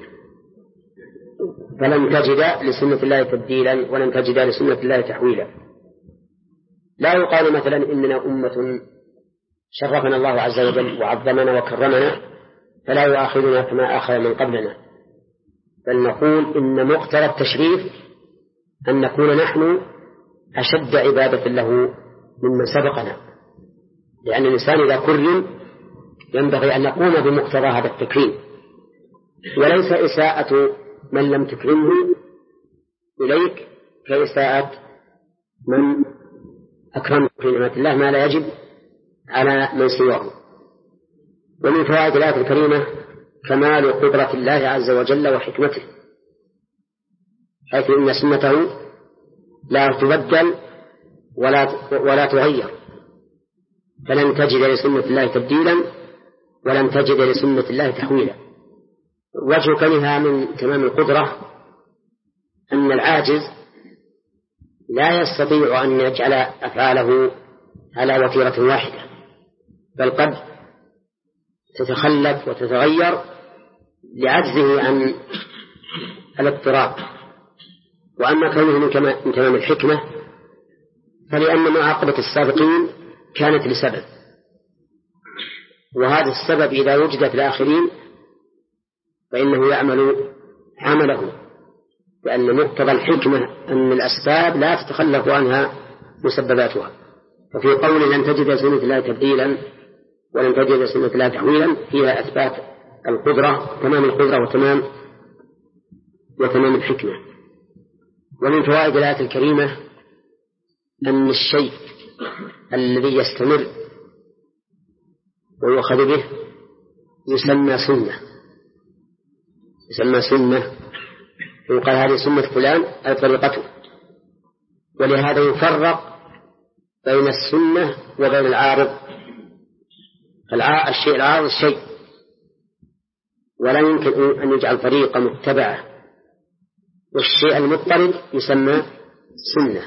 فلن تجد لسنة الله تبديلا ولن تجد لسنة الله تحويلا. لا يقال مثلا إننا أمة شرفنا الله عز وجل وعظمنا وكرمنا فلا يؤاخذنا كما آخذ من قبلنا، بل نقول إن مقتضى التشريف أن نكون نحن أشد عبادة له ممن سبقنا، لأن الإنسان إذا كرم ينبغي أن نقوم بمقتضى هذا التكريم، وليس إساءة من لم تكرمه إليك كإساءة من أكرم في نعمة الله ما لا يجب على من سواه. ومن فوائد الآية الكريمة كمال قدرة الله عز وجل وحكمته، حيث إن سنته لا تبدل ولا تغير، فلن تجد لسنة الله تبديلا ولن تجد لسنة الله تحويلا. وجه كونها من تمام القدرة أن العاجز لا يستطيع أن يجعل أفعاله على وتيرة واحدة، بل قد تتخلف وتتغير لعجزه عن الاضطراب. وأما كونه من تمام الحكمة فلأن معاقبة السابقين كانت لسبب، وهذا السبب إذا وجد في الآخرين فإنه يعمل عمله، لأن مقتضى الحكمة أن الأسباب لا تتخلف عنها مسبباتها. ففي قول لن تجد سنة الله تبديلا ولن تجد سنة الله تحويلا فيها إثبات القدرة، تمام القدرة وتمام الحكمة. ومن فوائد الآية الكريمة أن الشيء الذي يستمر ويؤخذ به يسمى سنة، ويقال هذه سنة فلان أي طريقته. ولهذا يفرق بين السنة وبين العارض. الشيء العارض شيء، ولا يمكن أن يجعل طريقة متبعة، والشيء المضطرد يسمى سنة.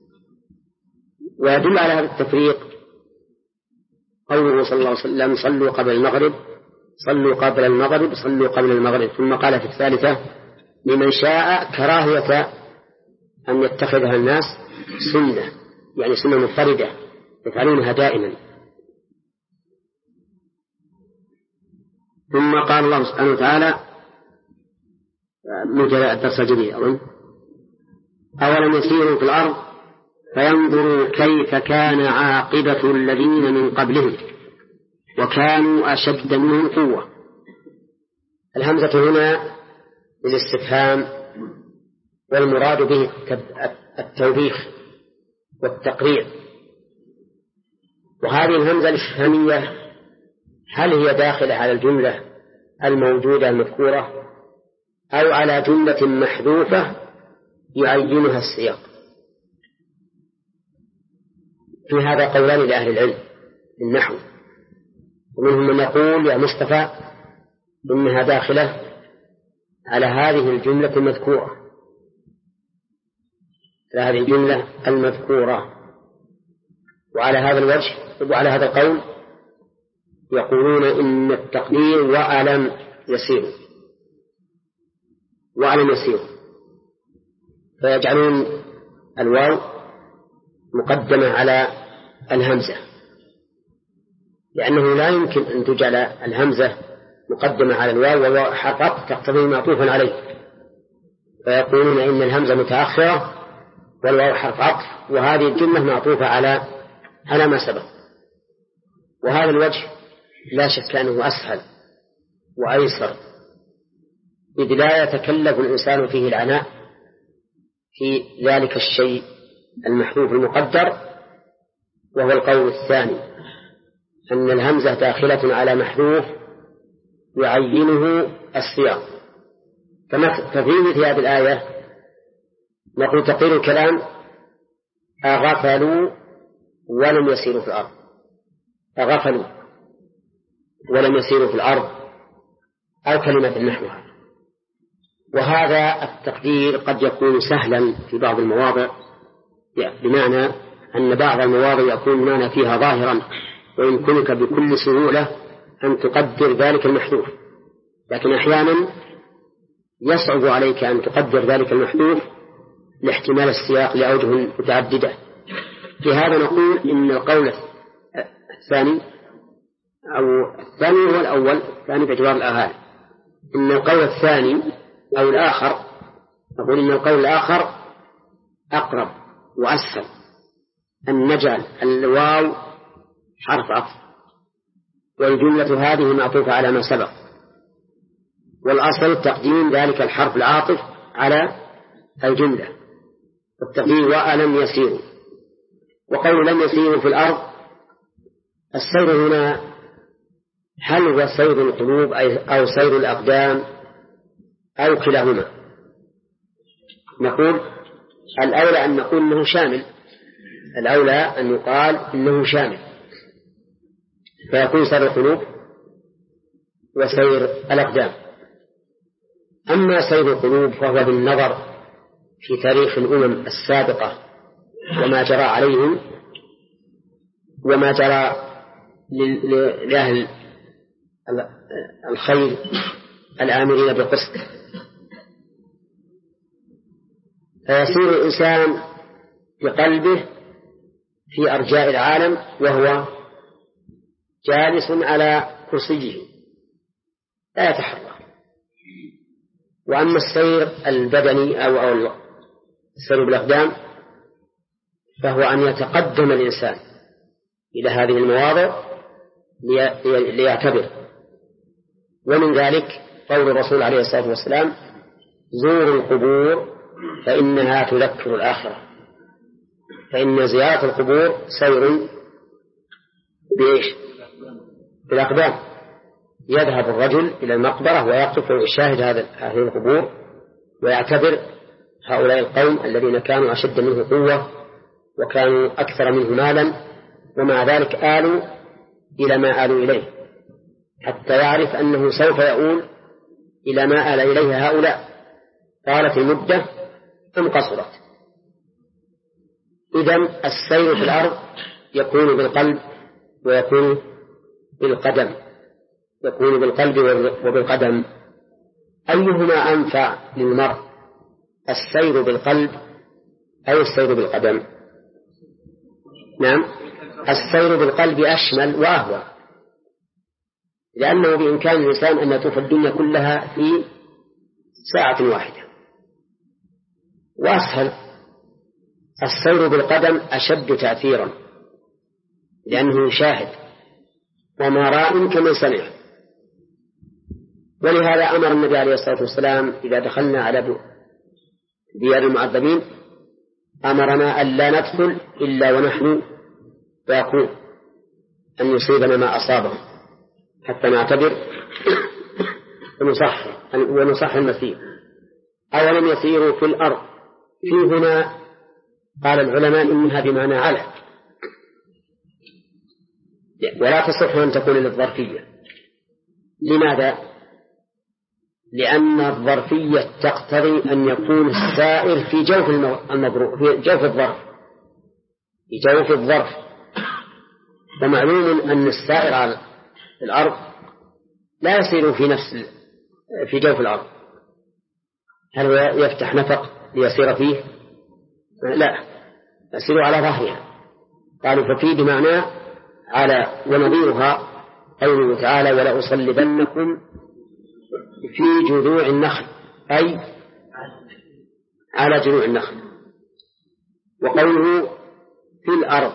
ويدل على هذا التفريق قوله صلى الله عليه وسلم صلوا قبل المغرب صلوا قبل المغرب، ثم قال في الثالثة لمن شاء كراهية أن يتخذها الناس سنة، يعني سنة مضطردة يفعلونها دائما. ثم قال الله سبحانه وتعالى مجرى الدرس الجديد أولم يسيروا في الأرض فينظروا كيف كان عاقبة الذين من قبلهم وكانوا أشد منهم قوة. الهمزة هنا للاستفهام، والمراد به التوبيخ والتقرير. وهذه الهمزة الاستفهامية هل هي داخلة على الجملة الموجودة المذكورة أو على جملة محذوفة يعينها السياق؟ في هذا قولان لأهل العلم النحو، ومنهم من يقول يا مصطفى إنها داخلة على هذه الجملة المذكورة، على هذه الجملة المذكورة. وعلى هذا الوجه وعلى هذا القول يقولون إن التقدير وألم يسير وعلم يسير، فيجعلون الواو مقدمة على الهمزة، لأنه لا يمكن أن تجعل الهمزة مقدمة على الواو وهو حرف تقتضي معطوفا عليه، فيقولون إن الهمزة متأخرة والواو حرف عطف، وهذه الجملة معطوفة على ما سبق. وهذا الوجه لا شك أنه أسهل وأيسر، إذ لا يتكلف الإنسان فيه العناء في ذلك الشيء المحذوف المقدر، وهو القول الثاني أن الهمزة داخلة على محذوف يعينه السياق. ففي مثل هذه الآية نقول تقرير الكلام أغفلوا ولم يسيروا في الأرض، أغفلوا ولم يسيروا في الأرض أو كلمة نحوها. وهذا التقدير قد يكون سهلا في بعض المواضع، بمعنى أن بعض المواضع يكون المعنى فيها ظاهرا ويمكنك بكل سهولة أن تقدر ذلك المحذوف، لكن أحيانا يصعب عليك أن تقدر ذلك المحذوف لاحتمال السياق لأوجه متعددة. لهذا نقول إن القول الثاني أو الثاني هو الأول، الثاني باعتبار الآهال، إن القول الثاني أو الآخر، نقول إن القول الآخر أقرب وأسهل، أن نجعل الواو حرف عطف والجملة هذه معطوفة على ما سبق، والأصل تقديم ذلك الحرف العاطف على الجملة، والتقدير وألم يسيروا. وقول لم يسيروا في الأرض، السير هنا هل هو سير القلوب أو سير الأقدام أو كلاهما؟ نقول الأولى أن نقول إنه شامل، الأولى أن يقال إنه شامل، فيكون سير القلوب وسير الأقدام. أما سير القلوب فهو بالنظر في تاريخ الأمم السابقة وما جرى عليهم وما جرى لأهل الخير الآمرين بالقسط، فيسير الإنسان بقلبه في أرجاء العالم وهو جالس على كرسيه لا يتحرك. وأما السير البدني أو السير بالأقدام فهو أن يتقدم الإنسان إلى هذه المواضع ليعتبر. ومن ذلك قول الرسول عليه الصلاة والسلام: زوروا القبور فإنها تذكر الآخرة. فإن زيارة القبور سير بإيش؟ بالأقدام. يذهب الرجل إلى المقبرة ويقف ويشاهد هذه القبور ويعتبر هؤلاء القوم الذين كانوا أشد منه قوة وكانوا أكثر منه مالا، ومع ذلك آلوا إلى ما آلوا إليه، حتى يعرف أنه سوف يؤول إلى ما آل إليه هؤلاء، طالت المدة أم قصرت. إذن السير في الأرض يكون بالقلب ويكون بالقدم، يكون بالقلب وبالقدم. أيهما أنفع للمرء، السير بالقلب أو السير بالقدم؟ نعم، السير بالقلب أشمل وأهوى، لأنه بإمكان الإنسان أن يطوف الدنيا كلها في ساعة واحدة، وأسهل. السير بالقدم أشد تأثيرا لأنه يشاهد وما راء كمن سمع. ولهذا أمر النبي عليه الصلاة والسلام إذا دخلنا على ديار المعذبين أمرنا ألا ندخل إلا ونحن يقول أن يصيبنا ما أصابهم حتى نعتبر ونصح المسير. أولم يسيروا في الأرض، في هنا قال العلماء إنها بمعنى على، ولا تصح أن تكون للظرفية. لماذا؟ لأن الظرفية تقتضي أن يكون السائر في جوف المبروء، في جوف الظرف، في جوف الظرف. ومعلوم أن السائر على الأرض لا يسير في نفس في جوف الأرض، هل هو يفتح نفق ليسير فيه؟ لا، يسير على ظهرها. قالوا ففي بمعنى على، ونظيرها قوله تعالى ولأصلبنكم في جذوع النخل، أي على جذوع النخل. وقوله في الأرض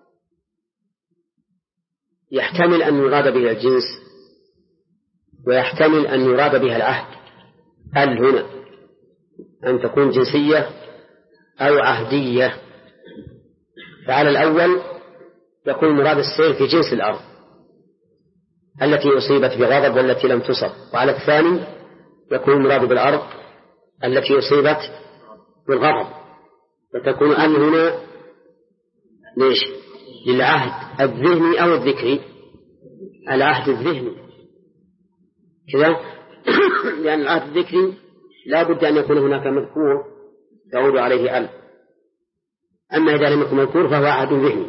يحتمل أن يراد بها الجنس ويحتمل أن يراد بها العهد. هل هنا أن تكون جنسية أو عهدية؟ فعلى الأول يكون مراد السير في جنس الأرض التي أصيبت بغضب والتي لم تصب، وعلى الثاني يكون مراد بالأرض التي أصيبت بالغضب، فتكون أن هنا ليش؟ للعهد الذهني أو الذكري؟ العهد الذهني كذا لأن العهد الذكري لا بد أن يكون هناك مذكور تعود عليه أل، أما إذا لم يكن مذكور فهو عهد ذهني.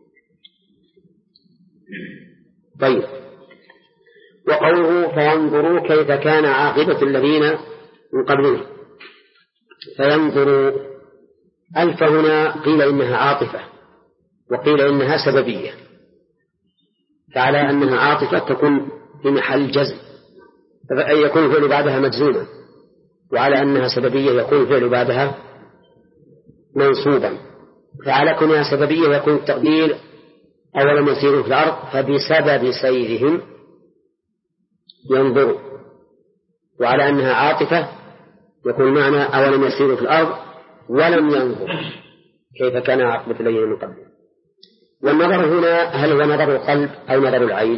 طيب، وقوله فينظروا كيف كان عاقبة الذين من قبلهم. فينظروا ألف هنا قيل إنها عاطفة وقيل إنها سببية، فعلى أنها عاطفة تكون في محل جزم يكون الفعل بعدها مجزوما، وعلى أنها سببية يكون الفعل بعدها منصوبا. فعلى كونها سببية يكون التقدير أولم يسيروا في الأرض فبسبب سيرهم ينظروا، وعلى أنها عاطفة يكون معنى أولم يسيروا في الأرض ولم ينظروا كيف كان عاقبة الذين من قبل. والنظر هنا هل هو نظر القلب أو نظر العين؟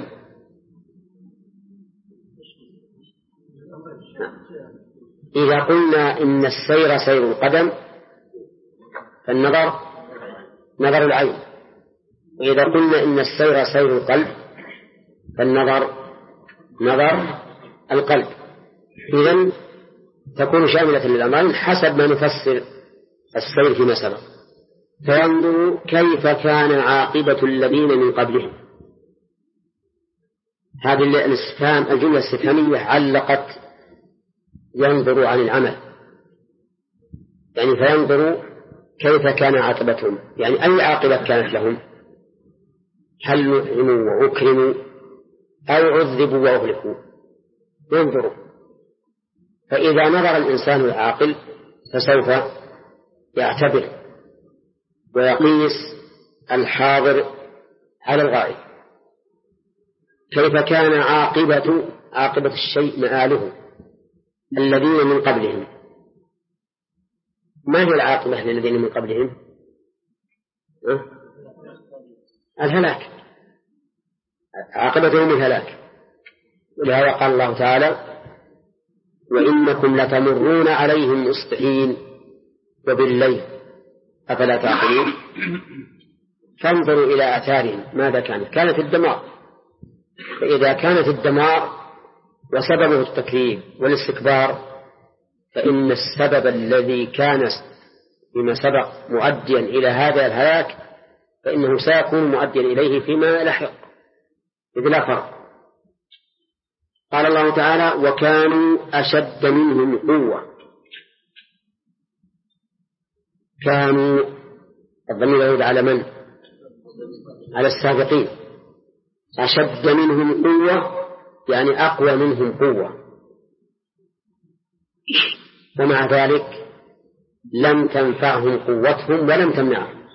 إذا قلنا إن السير سير القدم فالنظر نظر العين، وإذا قلنا إن السير سير القلب فالنظر نظر القلب. إذن تكون شاملة للأمرين حسب ما نفسر السير فيما سبق. فينظروا كيف كان عاقبة الذين من قبلهم. هذه الاستفهام الجملة الاستفهامية علقت ينظروا عن العمل، يعني فينظروا كيف كان عاقبتهم، يعني أي عاقبة كانت لهم، هل نعموا وأكرموا أو عذبوا وأهلكوا؟ ينظروا. فإذا نظر الإنسان العاقل فسوف يعتبر ويقيس الحاضر على الغائب. كيف كان عاقبة الشيء مآله الذين من قبلهم. ما هي العاقبة للذين من قبلهم؟ الهلاك، عاقبتهم الهلاك. ولهذا قال الله تعالى وإنكم لتمرون عليهم مصبحين وبالليل أفلا تعقلون. فانظروا إلى آثارهم ماذا كانت الدمار. فإذا كانت الدمار وسببه التكذيب والاستكبار فإن السبب الذي كان فيما سبق مؤديا إلى هذا الهلاك فإنه سيكون مؤديا إليه فيما لحق، إذ لا فرق. قال الله تعالى وكانوا أشد منهم قوة. كانوا الضمير يعود على من؟ على السابقين. أشد منهم قوة يعني أقوى منهم قوة، ومع ذلك لم تنفعهم قوتهم ولم تمنعهم،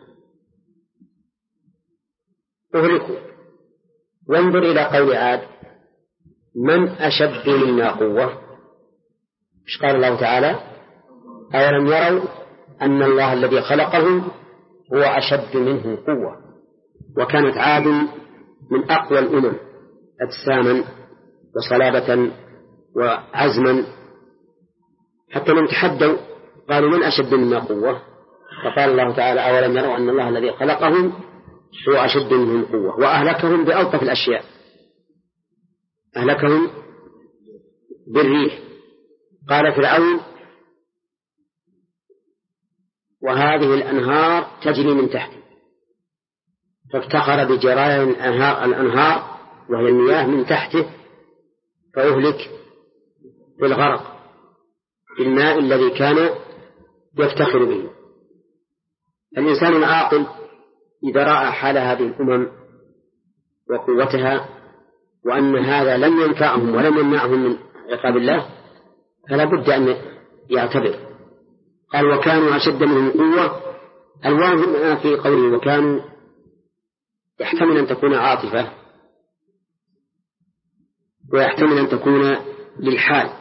أهلكوا. وانظر إلى قول عاد من أشد منا قوة. إيش قال الله تعالى؟ أولم يروا أن الله الذي خلقهم هو أشد منهم قوة. وكانت عاد من أقوى الأمم أجساما وصلابة وعزما، حتى من تحدوا قالوا من أشد منا قوة، فقال الله تعالى أولم يروا أن الله الذي خلقهم هو أشد منهم قوة. وأهلكهم بألطف الأشياء، أهلكهم بالريح. قال فرعون وهذه الأنهار تجري من تحته، فافتخر بجريان الأنهار وهي المياه من تحته فأهلك بالغرق بالماء الذي كان يفتخر به. الإنسان العاقل إذا رأى حال هذه الأمم وقوتها وأن هذا لم ينفعهم ولم يمنعهم من عقاب الله فلا بد أن يعتبر. قال وكانوا أشد منهم قوة. الواو في قوله وكانوا يحتمل أن تكون عاطفة ويحتمل أن تكون للحال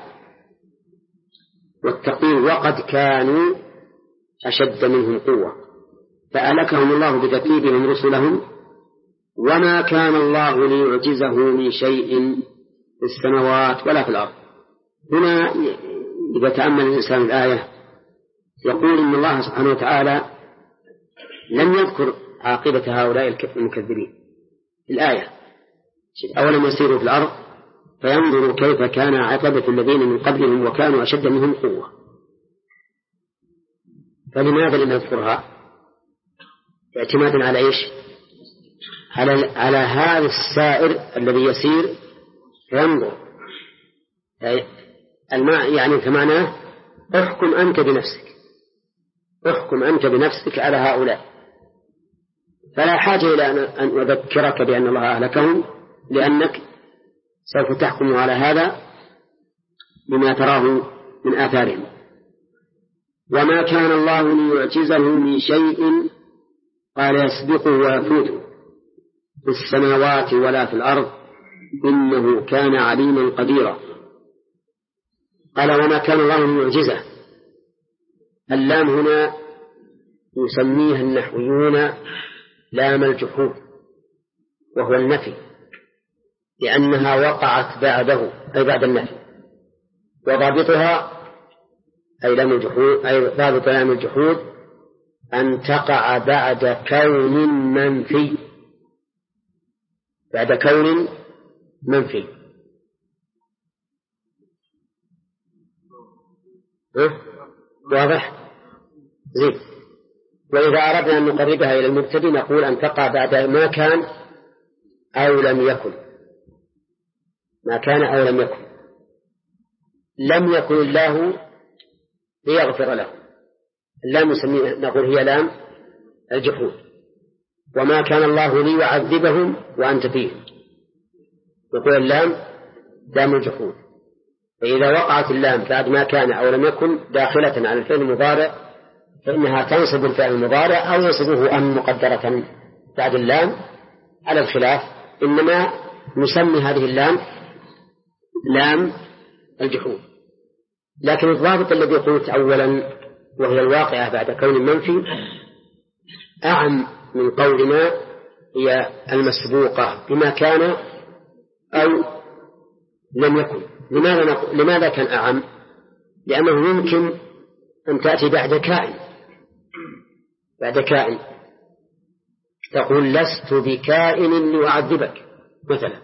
والتقدير وقد كانوا أشد منهم قوة فأهلكهم الله بتكذيبهم رسلهم وما كان الله ليعجزه من شيء في السماوات ولا في الأرض. هنا إذا تأمل الإنسان الآية يقول إن الله سبحانه وتعالى لم يذكر عاقبة هؤلاء المكذبين. الآية أولم يسيروا في الأرض فينظروا كيف كان عاقبة الذين من قبلهم وكانوا أشد منهم قوة. فلماذا لم يذكرها؟ اعتمادا على إيش؟ على هذا السائر الذي يسير فينظر الماء يعني كمعناه احكم أنت بنفسك على هؤلاء. فلا حاجة إلى أن أذكرك بأن الله أهلكهم لأنك سوف تحكم على هذا بما تراه من آثارهم. وما كان الله ليعجزه من شيء قال يسبقه ويفوته في السماوات ولا في الأرض إنه كان عليما قديرا. قال وما كان الله ليعجزه. اللام هنا يسميها النحويون لام الجحود وهو النفي لأنها وقعت بعده أي بعد النفي وضابطها أي لام الجحود أي ضابط لام الجحود أن تقع بعد كون منفي واضح؟ زين. وإذا أردنا أن نقربها إلى المبتدئ نقول أن تقع بعد ما كان أو لم يكن. ما كان أو لم يكن. لم يكن الله ليغفر له. اللام نقول هي لام الجحود. وما كان الله ليعذبهم وأنت فيهم نقول اللام لام الجحود. فإذا وقعت اللام بعد ما كان أو لم يكن داخلة على الفعل المضارع فإنها تنصب الفعل المضارع أو ينصبه أن مقدرة بعد اللام على الخلاف. إنما نسمي هذه اللام لام الجحود. لكن الضابط الذي قلت أولا وهي الواقعة بعد كون منفي أعم من قولنا هي المسبوقة بما كان أو لم يكن. لماذا كان أعم؟ لأنه يمكن أن تأتي بعد كائن تقول لست بكائن لأعذبك مثلا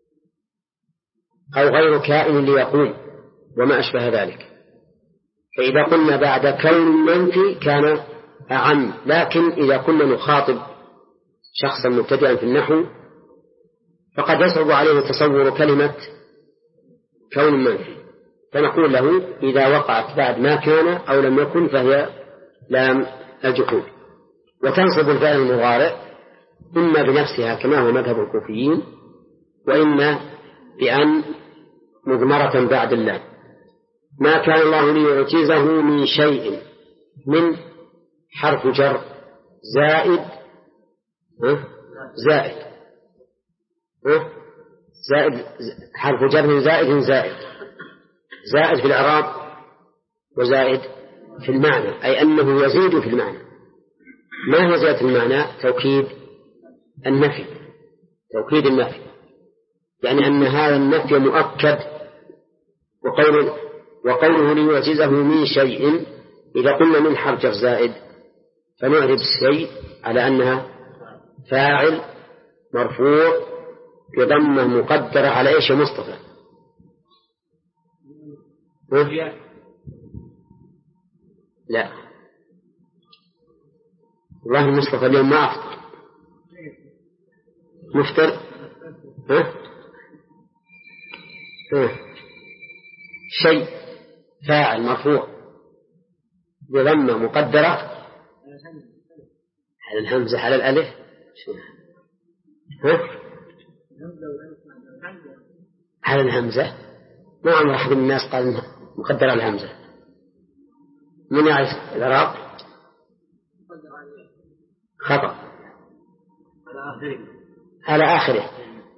أو غير كائن ليقوم وما أشبه ذلك. فإذا قلنا بعد كون منفي كان أعم. لكن إذا كنا نخاطب شخصا مبتدئا في النحو فقد يصعب عليه تصور كلمة كون منفي فنقول له إذا وقعت بعد ما كان أو لم يكن فهي لام الجحود. وتنصب الفعل المضارع إما بنفسها كما هو مذهب الكوفيين وإما بأن مضمرة بعد اللام. ما كان الله ليعجزه من شيء من حرف جر زائد حرف جر زائد في الإعراب وزائد في المعنى أي أنه يزيد في المعنى. ما هي زيادة المعنى؟ توكيد النفي يعني أن هذا النفي مؤكد. وقوله ليعجزه من شيء إذا قلنا من حرف جر زائد فنعرف الشيء على أنها فاعل مرفوع بضمة مقدرة على إيش مصطفى؟ لا والله المصطفى اليوم ما أفطر مفطر شيء فاعل مرفوع بضمة مقدرة على الهمزة على الألف. على الهمزة ما عمر أحد من الناس قال مقدرة على الهمزة. من يعرف الإعراب؟ خطأ على آخره.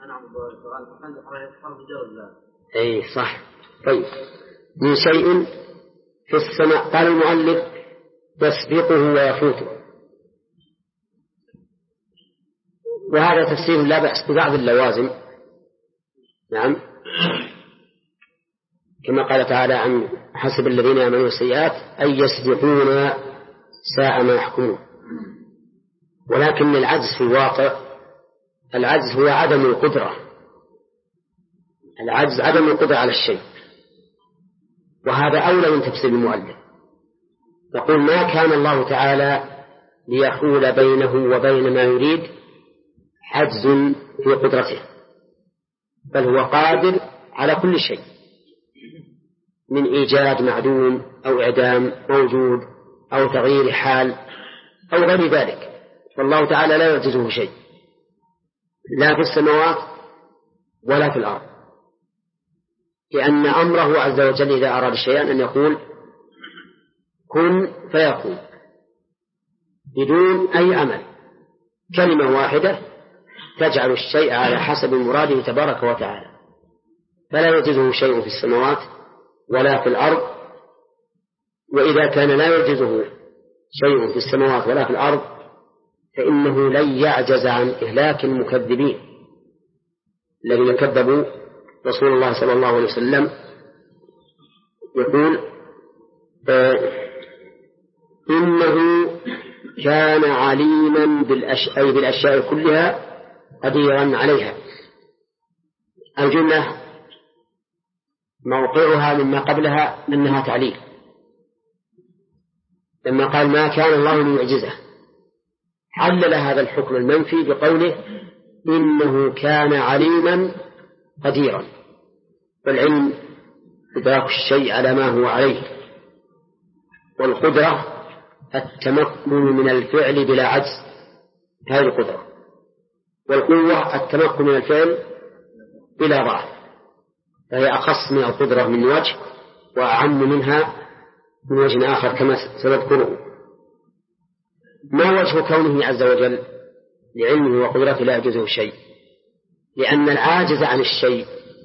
أي صح. طيب من شيء في السماء. قال المؤلف يسبقه ويفوته، وهذا تفسير لا بأس ببعض اللوازم. نعم كما قال تعالى عن حسب الذين يعملون السيئات أن يسبقون ساء ما يحكمون. ولكن العجز في الواقع، العجز هو عدم القدرة، العجز عدم القدرة على الشيء، وهذا أولى من تفسير المؤلف. يقول ما كان الله تعالى ليحول بينه وبين ما يريد عجز في قدرته، بل هو قادر على كل شيء من إيجاد معدوم أو إعدام موجود أو تغيير حال أو غير ذلك. والله تعالى لا يعجزه شيء لا في السماوات ولا في الأرض، لأن أمره عز وجل إذا أراد شيئا أن يقول كن فيكون بدون أي عمل، كلمة واحدة تجعل الشيء على حسب مراده تبارك وتعالى. فلا يعجزه شيء في السماوات ولا في الأرض، وإذا كان لا يعجزه شيء في السماوات ولا في الأرض فإنه لن يعجز عن إهلاك المكذبين الذين كذبوا رسول الله صلى الله عليه وسلم. يقول إنه كان عليما بالأشياء كلها قديرا عليها. الجملة موقعها مما قبلها أنها تعليل، لما قال ما كان الله ليعجزه علل هذا الحكم المنفي بقوله إنه كان عليما قديرا. والعلم إدراك الشيء على ما هو عليه، والقدرة التمكن من الفعل بلا عجز، هذه القدرة. والقوة التمكن من الفعل بلا ضعف، فهي أخص من القدرة من وجه وأعم منها من وجه آخر كما سنذكره. ما وجه كونه عز وجل لعلمه وقدرته لا يعجزه شيء؟ لأن العاجز عن الشيء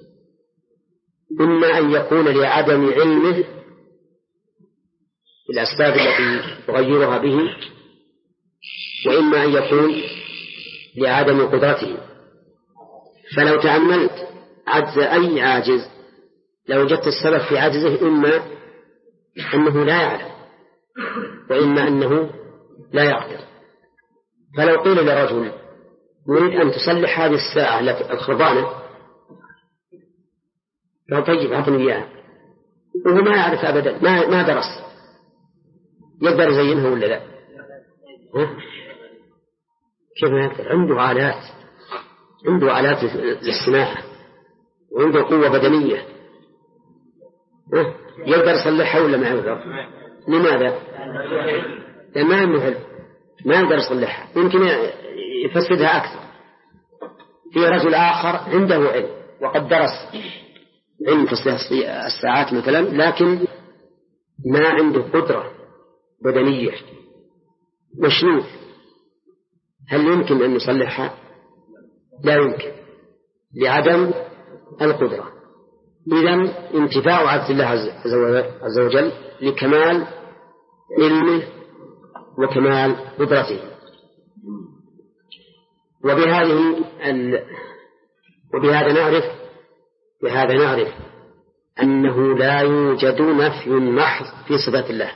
إما أن يكون لعدم علمه بالأسباب التي تغيرها به، وإما أن يكون لعدم قدرته. فلو تأملت عجز أي عاجز لوجدت السبب في عجزه إما أنه لا يعلم وإما أنه لا يقدر. فلو قيل لرجل يريد أن تصلح هذه الساعة الخربانة، قال طيب أعطني إياها، وهو ما يعرف أبدا، ما درس، يقدر يزينها ولا لا؟ كيف ما يقدر؟ عنده آلات للصناعة وعنده قوة بدنية، يقدر يصلحها ولا ما يقدر؟ لماذا؟ لأن ما عنده علم، ما يقدر يصلحها، يمكن يفسدها أكثر. في رجل آخر عنده علم وقد درس علم تصليح الساعات مثلا، لكن ما عنده قدرة بدنية، مشلول، هل يمكن أن يصلحها؟ لا يمكن لعدم القدرة. إذن انتفاع عجز الله عز وجل لكمال علمه وكمال قدرته. وبهذا نعرف أنه لا يوجد نفي محض في صفات الله،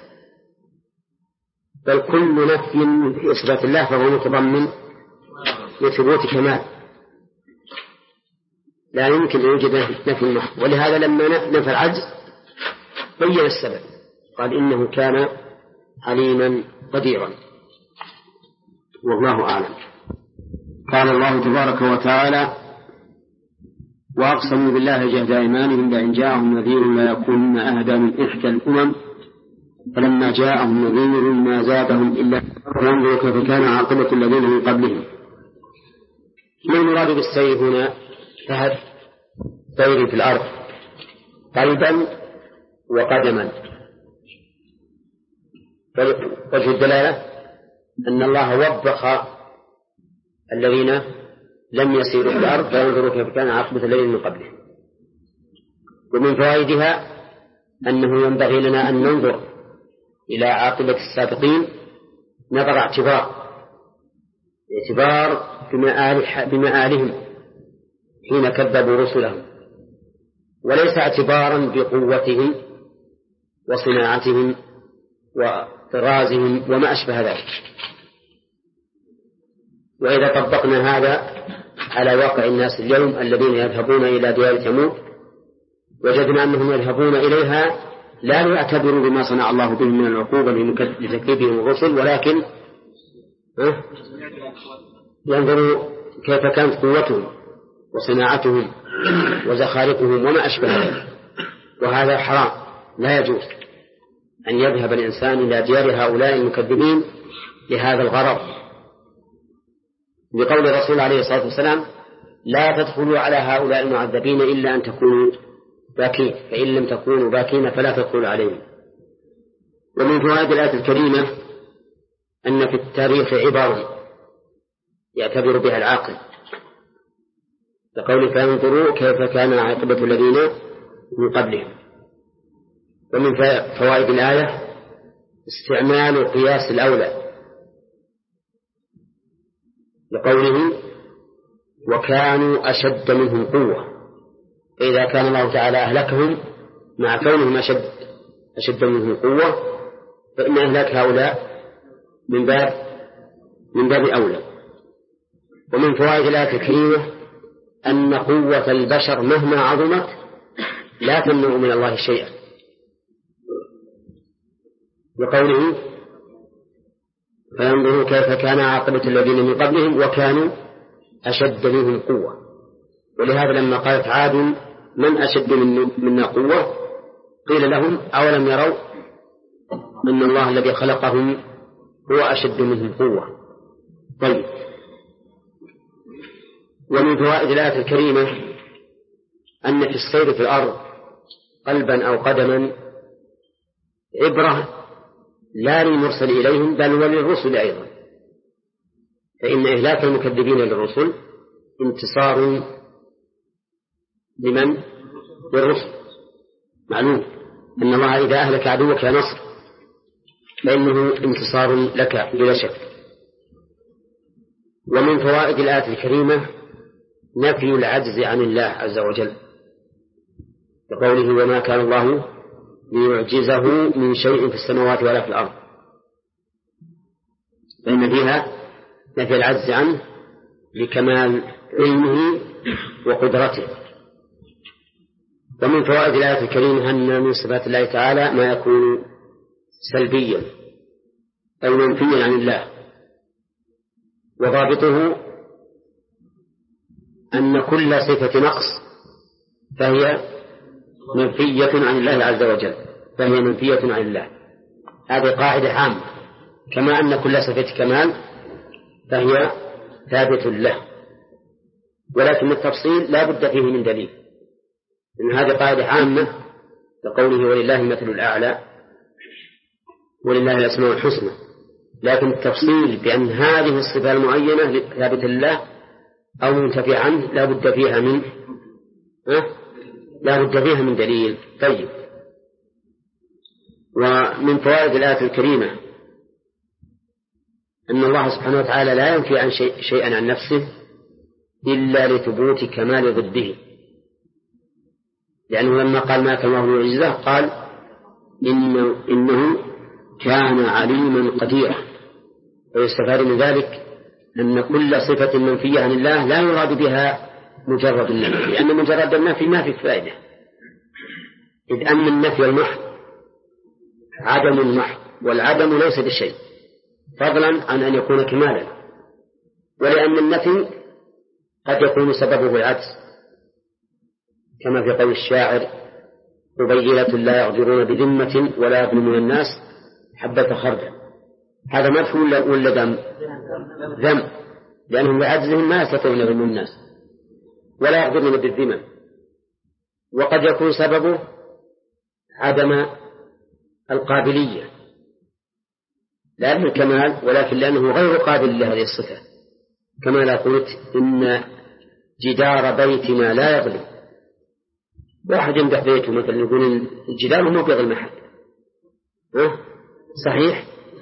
بل كل نفي في صفات الله فهو متضمن لثبوت كمال، لا يمكن أن يوجد نفي محض. ولهذا لما نفى العجز بين السبب، قال إنه كان عليما قديرا. والله أعلم. قال الله تبارك وتعالى وأقسموا بالله جهد أيمانهم لئن جاءهم نذير ليكونن أهدى من إحدى الأمم فلما جاءهم نذير ما زادهم إلا ينظروا كيف كان عاقبة الذين من قبلهم. ما المراد بالسير هنا؟ فهد سير في الأرض قلبا وقدما. وجه الدلالة أن الله وبخ الذين لم يسيروا في الأرض فينظروا كيف كان عاقبة الذين من قبلهم. ومن فوائدها أنه ينبغي لنا أن ننظر إلى عاقبة السابقين نظر اعتبار بمآلهم حين كذبوا رسلهم، وليس اعتبارا بقوتهم وصناعتهم وطرازهم وما أشبه ذلك. وإذا طبقنا هذا على واقع الناس اليوم الذين يذهبون إلى ديار ثمود وجدنا أنهم يذهبون إليها لا يعتبروا بما صنع الله بهم من العقوبة لتكذيبهم الرسل، ولكن ينظروا كيف كانت قوتهم وصناعتهم وزخارفهم وما أشبه ذلك. وهذا حرام، لا يجوز أن يذهب الإنسان إلى ديار هؤلاء المكذبين لهذا الغرض، بقول الرسول عليه الصلاة والسلام: لا تدخلوا على هؤلاء المعذبين إلا أن تكونوا باكين، فإن لم تكونوا باكين فلا تدخلوا عليهم. ومن فوائد الآية الكريمة أن في التاريخ عبر يعتبر بها العاقل، لقول فانظروا كيف كان عاقبة الذين من قبلهم. ومن فوائد الآية استعمال قياس الأولى، لقوله وكانوا أشد منهم قوة، إذا كان الله تعالى أهلكهم مع كونهم أشد منهم قوة فإن أهلاك هؤلاء من باب أولى. ومن فوائد الآية الكريمة أن قوة البشر مهما عظمت لا تمنع من الله شيئا، لقوله فينظروا كيف كان عاقبة الذين من قبلهم وكانوا أشد منهم قوة. ولهذا لما قالت عاد من أشد منا قوة قيل لهم أولم يروا أن الله الذي خلقهم هو أشد منهم قوة. طيب، ومن فوائد الآية الكريمة أن في السير في الأرض قلبا أو قدما عبرة لا للمرسل إليهم بل وللرسل أيضا، فإن إهلاك المكذبين للرسل انتصار لمن؟ للرسل. معلوم أن الله إذا أهلك عدوك يا نصر فإنه انتصار لك بلا شك. ومن فوائد الآية الكريمة نفي العجز عن الله عز وجل، بقوله وما كان الله ليعجزه من شيء في السماوات ولا في الأرض، فإن فيها نفي العجز عنه لكمال علمه وقدرته. ومن فوائد الآية الكريمة أن من صفات الله تعالى ما يكون سلبيا أو منفيا عن الله، وضابطه أن كل صفة نقص فهي منفية عن الله عز وجل، فهي منفية عن الله. هذه قاعدة عامة، كما أن كل صفة كمال فهي ثابت له، ولكن التفصيل لا بد فيه من دليل، إن هذه قاعدة عامة كقوله ولله المثل الأعلى ولله الأسماء الحسنى، لكن التفصيل بأن هذه الصفة المعينة ثابتة لله أو منتفي عنه لا بد فيها من دليل. طيب، ومن فوائد الآية الكريمة أن الله سبحانه وتعالى لا ينفي عن شيئا عن نفسه إلا لثبوت كمال ضده، لأنه لما قال ما كان الله يعجزه قال إنه كان عليما قديرا. ويستفاد من ذلك أن كل صفة منفية عن الله لا يراد بها مجرد النفي، لأن مجرد النفي ما في فائدة، إذ أن النفي المحض عدم المحض، والعدم ليس بالشيء فضلا عن أن يكون كمالا، ولأن النفي قد يكون سببه العجز كما في قول الشاعر: قبيلة لا يغدرون بذمة ولا يظلمون الناس حبة خردل. هذا مدح ولا ذم؟ لأنهم بعجزهم ما يستطيعون يظلمون الناس ولا يغدرون بالذمم. وقد يكون سببه عدم القابلية لا للكمال ولكن لأنه غير قابل لهذه الصفة، كما لا قلت إن جدار بيتنا لا يظلم. واحد يمدح بيته مثلا يقول الجدار هو بيظلم أحد، صحيح؟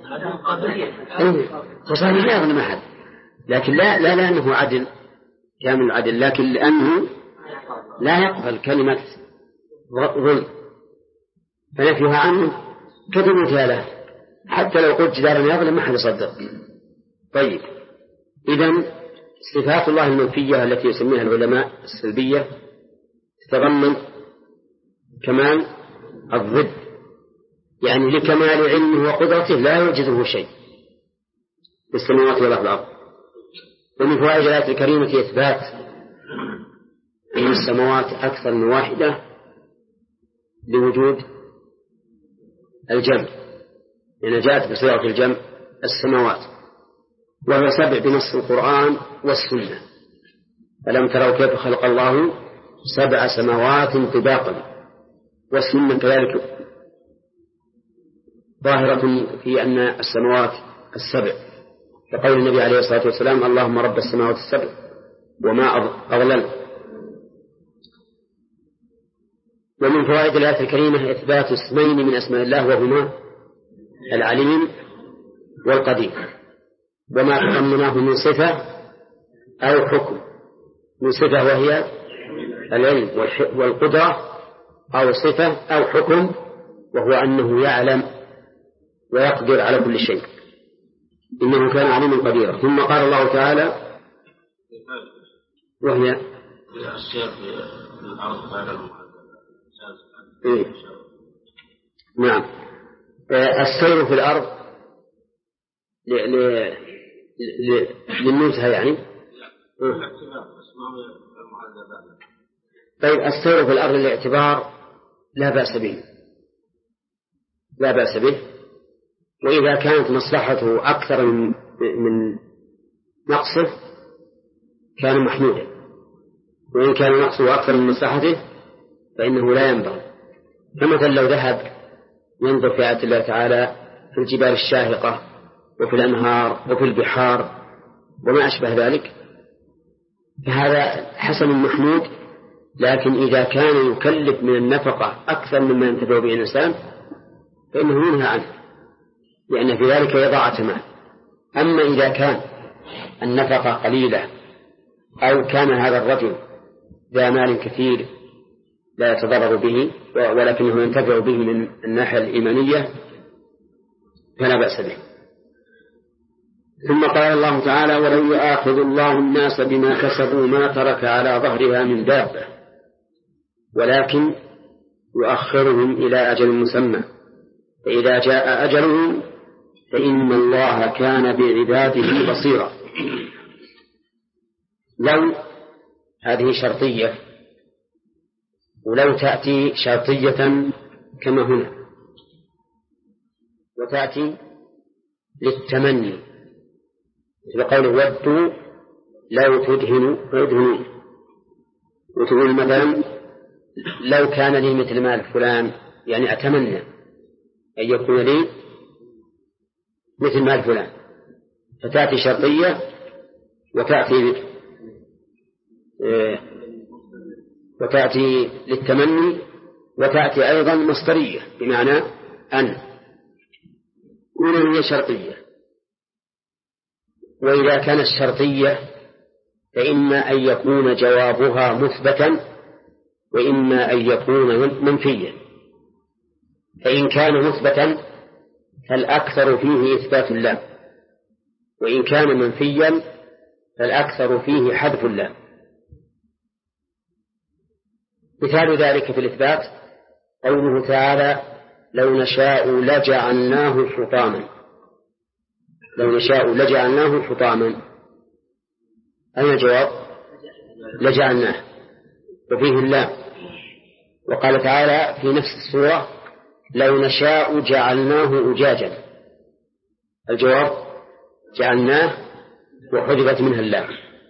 صحيح لا يظلم أحد، لكن لا لأنه عدل كامل العدل، لكن لأنه لا يقبل كلمة ظلم فنفيها عنه كدمثاله، حتى لو قلت جدارا يظلم ما حد يصدق. طيب، إذن صفات الله المنفية التي يسميها العلماء السلبية تتضمن كمال الضد، يعني لكمال علمه وقدرته لا يوجده شيء في السماوات ولا في الأرض. ومن فوائد الآية الكريمة إثبات أن السماوات أكثر من واحدة لوجود الجمع، لأن جاءت بصيغة الجمع السماوات، وهو 7 بنص القرآن والسنة. ألم تروا كيف خلق الله 7 سماوات طباقا، والسنة كذلك ظاهرة في أن السماوات 7 كقول النبي عليه الصلاة والسلام: اللهم رب السماوات 7 وما أضلل. ومن فوائد الآية الكريمة إثبات اسمين من أسماء الله وهما العليم والقدير، وما تضمناه من صفة أو حكم. من صفة وهي العلم والقدرة، أو صفة أو حكم وهو أنه يعلم ويقدر على كل شيء، إنه كان عليما قديرا. ثم قال الله تعالى وهي السير في الأرض غير نعم، السير في الأرض للنزهة يعني. طيب، السير في الأرض للاعتبار لا بأس به، لا بأس به، وإذا كانت مصلحته أكثر من نقصه كان محمودا، وإن كان نقصه أكثر من مصلحته فإنه لا ينبغي. فمثلا لو ذهب ينظر في آيات الله تعالى في الجبال الشاهقة وفي الأنهار وفي البحار وما أشبه ذلك فهذا حسن محمود، لكن إذا كان يكلف من النفقة أكثر مما ينتفع به الإنسان فإنه ينهى عنه، لأن في ذلك إضاعة مال. أما إذا كان النفقة قليلة أو كان هذا الرجل ذا مال كثير لا يتضرر به ولكنه ينتفع به من الناحية الإيمانية فلا بأس به. ثم قال الله تعالى: ولو يؤاخذ الله الناس بما كسبوا ما ترك على ظهرها من دابة ولكن يؤخرهم إلى أجل مسمى فإذا جاء أجلهم فإن الله كان بعباده بصيرا. لو هذه شرطية، ولو تأتي شرطية كما هنا، وتأتي للتمني بقول ودوا لو تدهنوا فيدهنون، وتقول مثلا لو كان لي مثل مال فلان، يعني أتمنى أن يكون لي مثل مال فلان، فتأتي شرطية وتأتي للتمني وتأتي أيضا مصدرية بمعنى أن، وهي شرطية. وإذا كانت شرطية فإما أن يكون جوابها مثبتا وإما أن يكون منفيا. فإن كان مثبتا فالأكثر فيه إثبات الله، وإن كان منفيا فالأكثر فيه حذف الله. مثال ذلك في الإثبات قوله تعالى: لو نشاء لجعلناه حطاما. لو نشاء لجعلناه حطاما، أين الجواب؟ لجعلناه، وفيه اللام وقال تعالى في نفس السورة لو نشاء جعلناه أجاجا. الجواب جعلناه وحذفت منها اللام.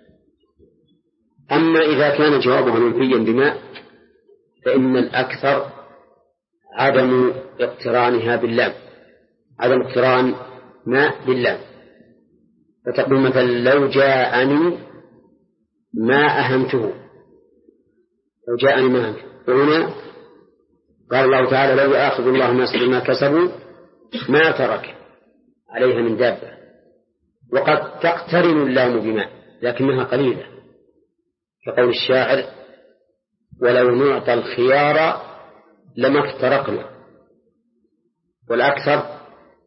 أما إذا كان جوابها منفيا بماء فإن الأكثر عدم اقترانها باللام، عدم اقتران ماء باللام. فتقول مثلا لو جاءني ما أهمته، لو جاءني ما أهمته. وهنا قال الله تعالى لو يأخذ الله الناس بما كسبوا ما ترك عليها من دابة. وقد تقترن اللام بماء لكنها قليلة، كقول الشاعر ولو نعطى الخيار لما افترقنا، والأكثر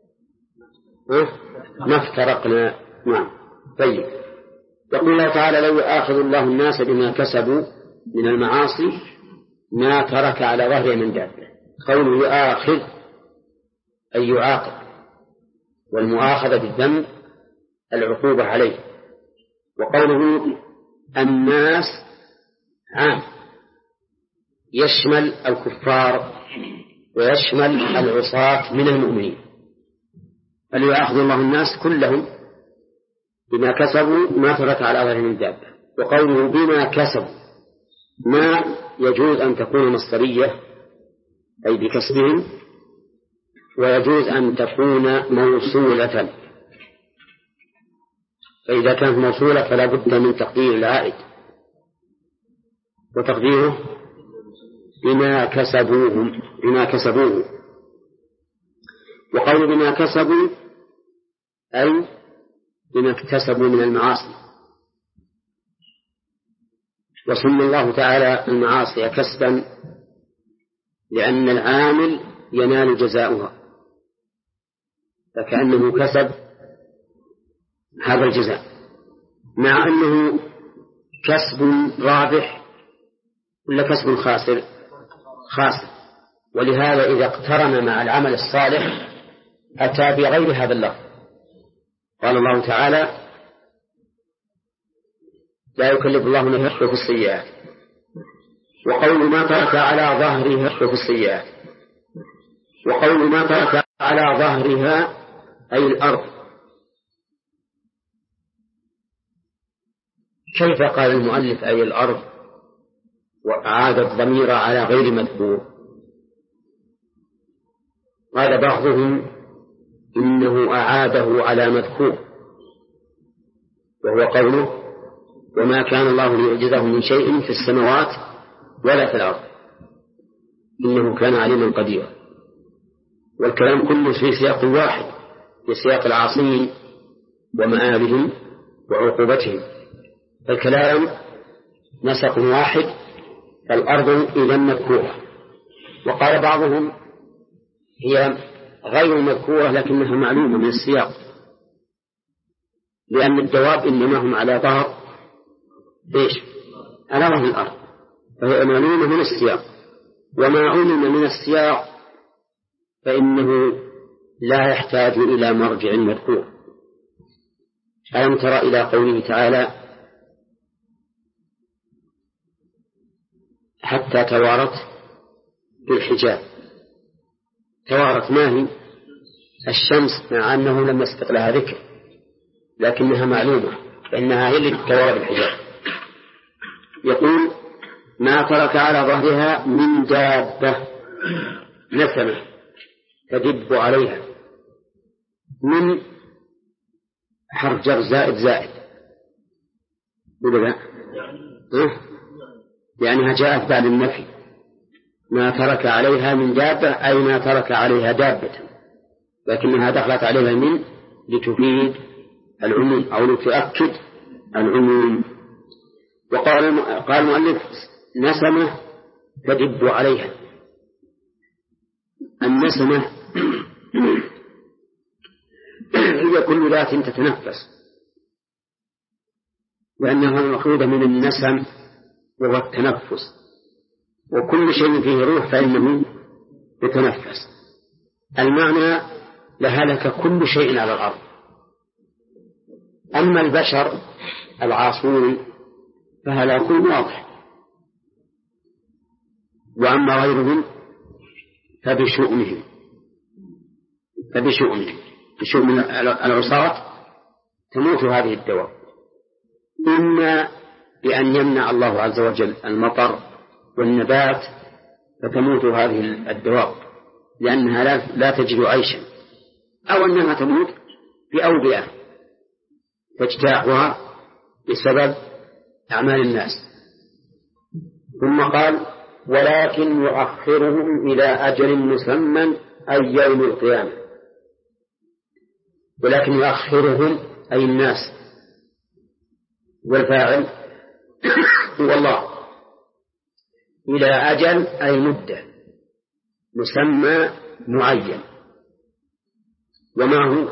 ما افترقنا. نعم. طيب، يقول الله تعالى لو يأخذ الله الناس بما كسبوا من المعاصي ما ترك على ظهره من دابة. قوله يؤاخذ أي يعاقب، والمؤاخذة بالذنب العقوبة عليه. وقوله الناس عام يشمل الكفار ويشمل العصاة من المؤمنين، فليأخذ الله الناس كلهم بما كسبوا ما ترك على ظهره من دابة. وقوله بما كسبوا ما يجوز أن تكون مصدرية أي بكسبهم، ويجوز أن تكون موصولة، فإذا كانت موصولة فلا بد من تقدير العائد، وتقديره بما كسبوه. وقول بما كسبوا أي بما اكتسبوا من المعاصي. وسمى الله تعالى المعاصي كسبا لأن العامل ينال جزاؤها، فكأنه كسب هذا الجزاء، مع أنه كسب رابح ولا كسب خاسر. ولهذا إذا اقترن مع العمل الصالح أتى بغير هذا اللفظ. قال الله تعالى لا يكلف الله نفسا إلا وسعها السيئات. وقول ما ترك على ظهرها في السيئات. وقول ما ترك على ظهرها أي الأرض. كيف قال المؤلف أي الأرض وأعاد الضمير على غير مذكور؟ قال بعضهم إنه أعاده على مذكور، وهو قوله وما كان الله ليعجزه من شيء في السماوات ولا في الأرض إنه كان عليما قديرا. والكلام كله في سياق واحد، في سياق العاصين ومآلهم وعقوبتهم، فالكلام نسق واحد، فالأرض إذن مذكورة. وقال بعضهم هي غير مذكورة لكنها معلومة من السياق، لأن الدواب إنما هم على ظهر على ظهر الأرض، فهي معلومة من السياق. وما علم من السياق فإنه لا يحتاج إلى مرجع مذكور. ألم تر إلى قوله تعالى حتى توارت بالحجاب. توارت ما هي؟ الشمس، مع أنه لم يسبق لها ذكر لكنها معلومة فإنها هي اللي توارت بالحجاب. يقول ما ترك على ظهرها من دابة نسمة تدب عليها، من حرف جر زائد لأنها جاءت بعد النفي. ما ترك عليها من دابة أي ما ترك عليها دابة، لكنها دخلت عليها من لتفيد العموم أو لتؤكد العموم. وقال المؤلف نسمة تدب عليها. النسمة هي كل ذات تتنفس، لأنها مأخوذة من النسم وهو التنفس، وكل شيء فيه روح فإنه يتنفس. المعنى لهلك كل شيء على الأرض. أما البشر العاصون فهلاكهم واضح، وأما غيرهم بشؤم العصاة تموت هذه الدواب، إما بأن يمنع الله عز وجل المطر والنبات فتموت هذه الدواب لأنها لا تجد عيشا، أو أنها تموت بأوبئة تجتاحها بسبب أعمال الناس. ثم قال ولكن يؤخرهم إلى أجل مسمى أي يوم القيامة. ولكن يؤخرهم أي الناس، والفاعل هو الله، إلى أجل أي مدة مسمى معين، وما هو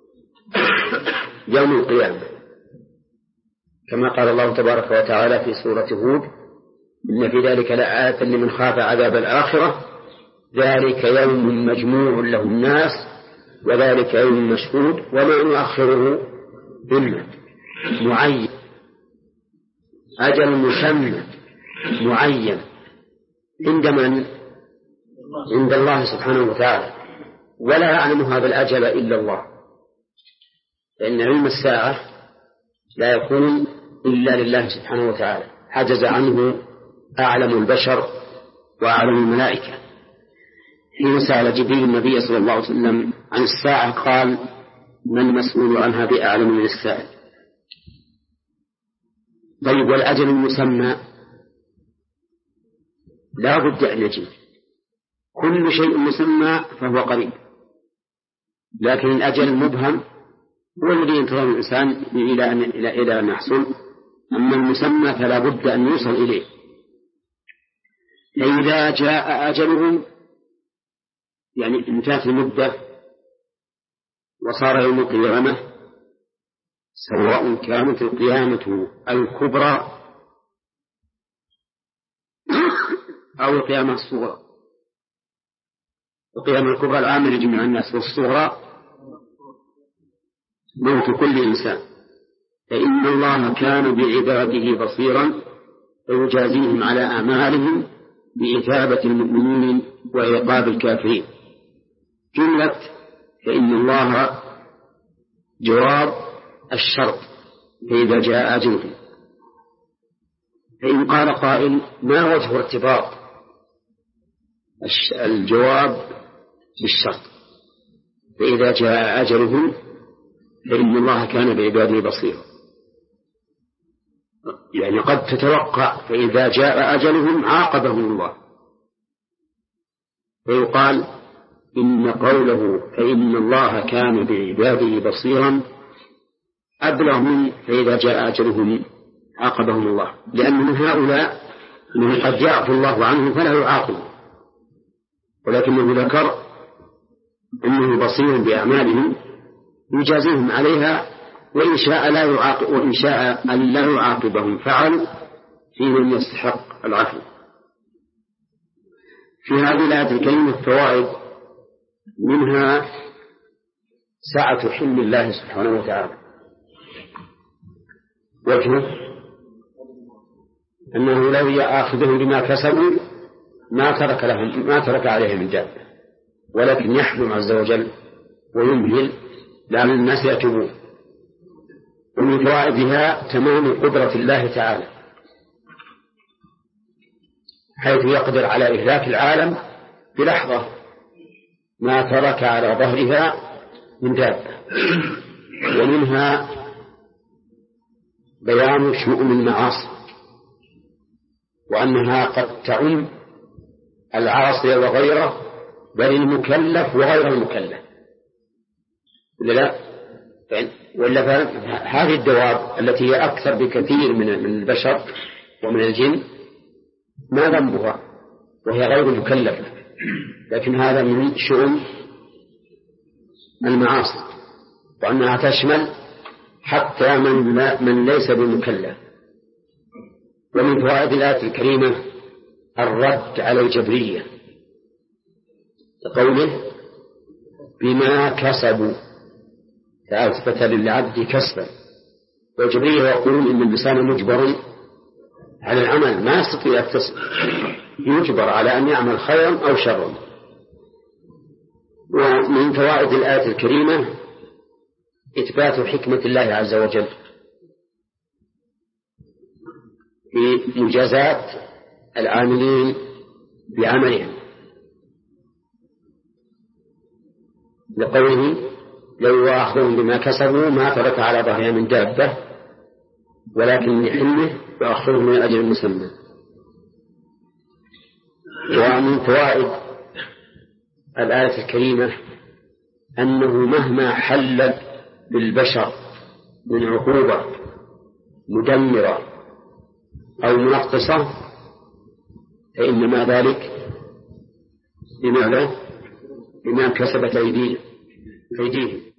يوم القيامة، كما قال الله تبارك وتعالى في سورة هود إن في ذلك لآية لمن خاف عذاب الآخرة ذلك يوم مجموع له الناس وذلك يوم مشهود وما نؤخره إلا معين، أجل مسمى معين عند من؟ عند الله سبحانه وتعالى، ولا يعلم هذا الأجل إلا الله، لأن علم الساعة لا يكون إلا لله سبحانه وتعالى، حجز عنه أعلم البشر وأعلم الملائكة. حين سأل جبريل النبي صلى الله عليه وسلم عن الساعة قال من المسؤول عنها بأعلم من السائل. طيب والأجل المسمى لا بد أن يجب، كل شيء مسمى فهو قريب، لكن الأجل المبهم هو الذي ينتظر الإنسان إلى أن يحصل، أما المسمى فلا بد أن يوصل إليه. فإذا جاء أجلهم يعني انتهت المدة وصار يوم القيامة، سواء كانت القيامة الكبرى أو القيامة الصغرى. القيامة الكبرى العامة لجميع الناس، والصغرى موت كل إنسان، فإن الله كان بعباده بصيرا ويجازيهم على أعمالهم بإثابة المؤمنين وعقاب الكافرين. جملة فإن الله جواب الشرط فإذا جاء أجلهم. فإن قال قائل ما وجه ارتباط الجواب بالشرط فإذا جاء أجلهم فإن الله كان بعباده بصيرا؟ يعني قد تتوقع فإذا جاء أجلهم عاقبهم الله، فيقال إن قوله فإن الله كان بعباده بصيرا أبلغ من فإذا جاء أجلهم عاقبهم الله، لأن من هؤلاء من قد يعفو الله عنه فلا يعاقب، ولكنه ذكر أنه بصير بأعمالهم يجازيهم عليها، وإن شاء لا يعاقب، وإن شاء أن لا يعاقبهم فعل في من يستحق العفو. في هذه الآية الكريمة فوائد، منها سعة حلم الله سبحانه وتعالى، وجهه أنه لو يأخذهم بما كسبوا ما ترك عليهم من دابة، ولكن يحلم عز وجل ويمهل لأن الناس يتوبون. ومن فوائدها تمام قدرة الله تعالى، حيث يقدر على إهلاك العالم بلحظة ما ترك على ظهرها من دابة. ومنها بيان شؤم المعاصي، وأنها قد تعم العاصي وغيره، بل المكلف وغير المكلف، ولا هذه الدواب التي هي أكثر بكثير من البشر ومن الجن ما ذنبها وهي غير مكلفة، لكن هذا من شؤم المعاصي، وأنها تشمل حتى من ليس بمكلف. ومن فوائد الآية الكريمة الرد على الجبرية، كقوله بما كسبوا، فأثبت للعبد كسبا، والجبرية يقولون إن الإنسان مجبر على العمل ما يستطيع يكتسب يجبر على أن يعمل خيرا أو شرا. ومن فوائد الآية الكريمة إثبات حكمة الله عز وجل في مجازات العاملين بعملهم، لقوله لو يؤاخذهم بما كسبوا ما ترك على ظهرها من دابة ولكن لحلمه يؤخرهم من أجل مسمى. ومن فوائد الآية الكريمة أنه مهما حل بالبشر من عقوبة مدمرة أو منقصة فإنما ذلك بما كسبت أيديهم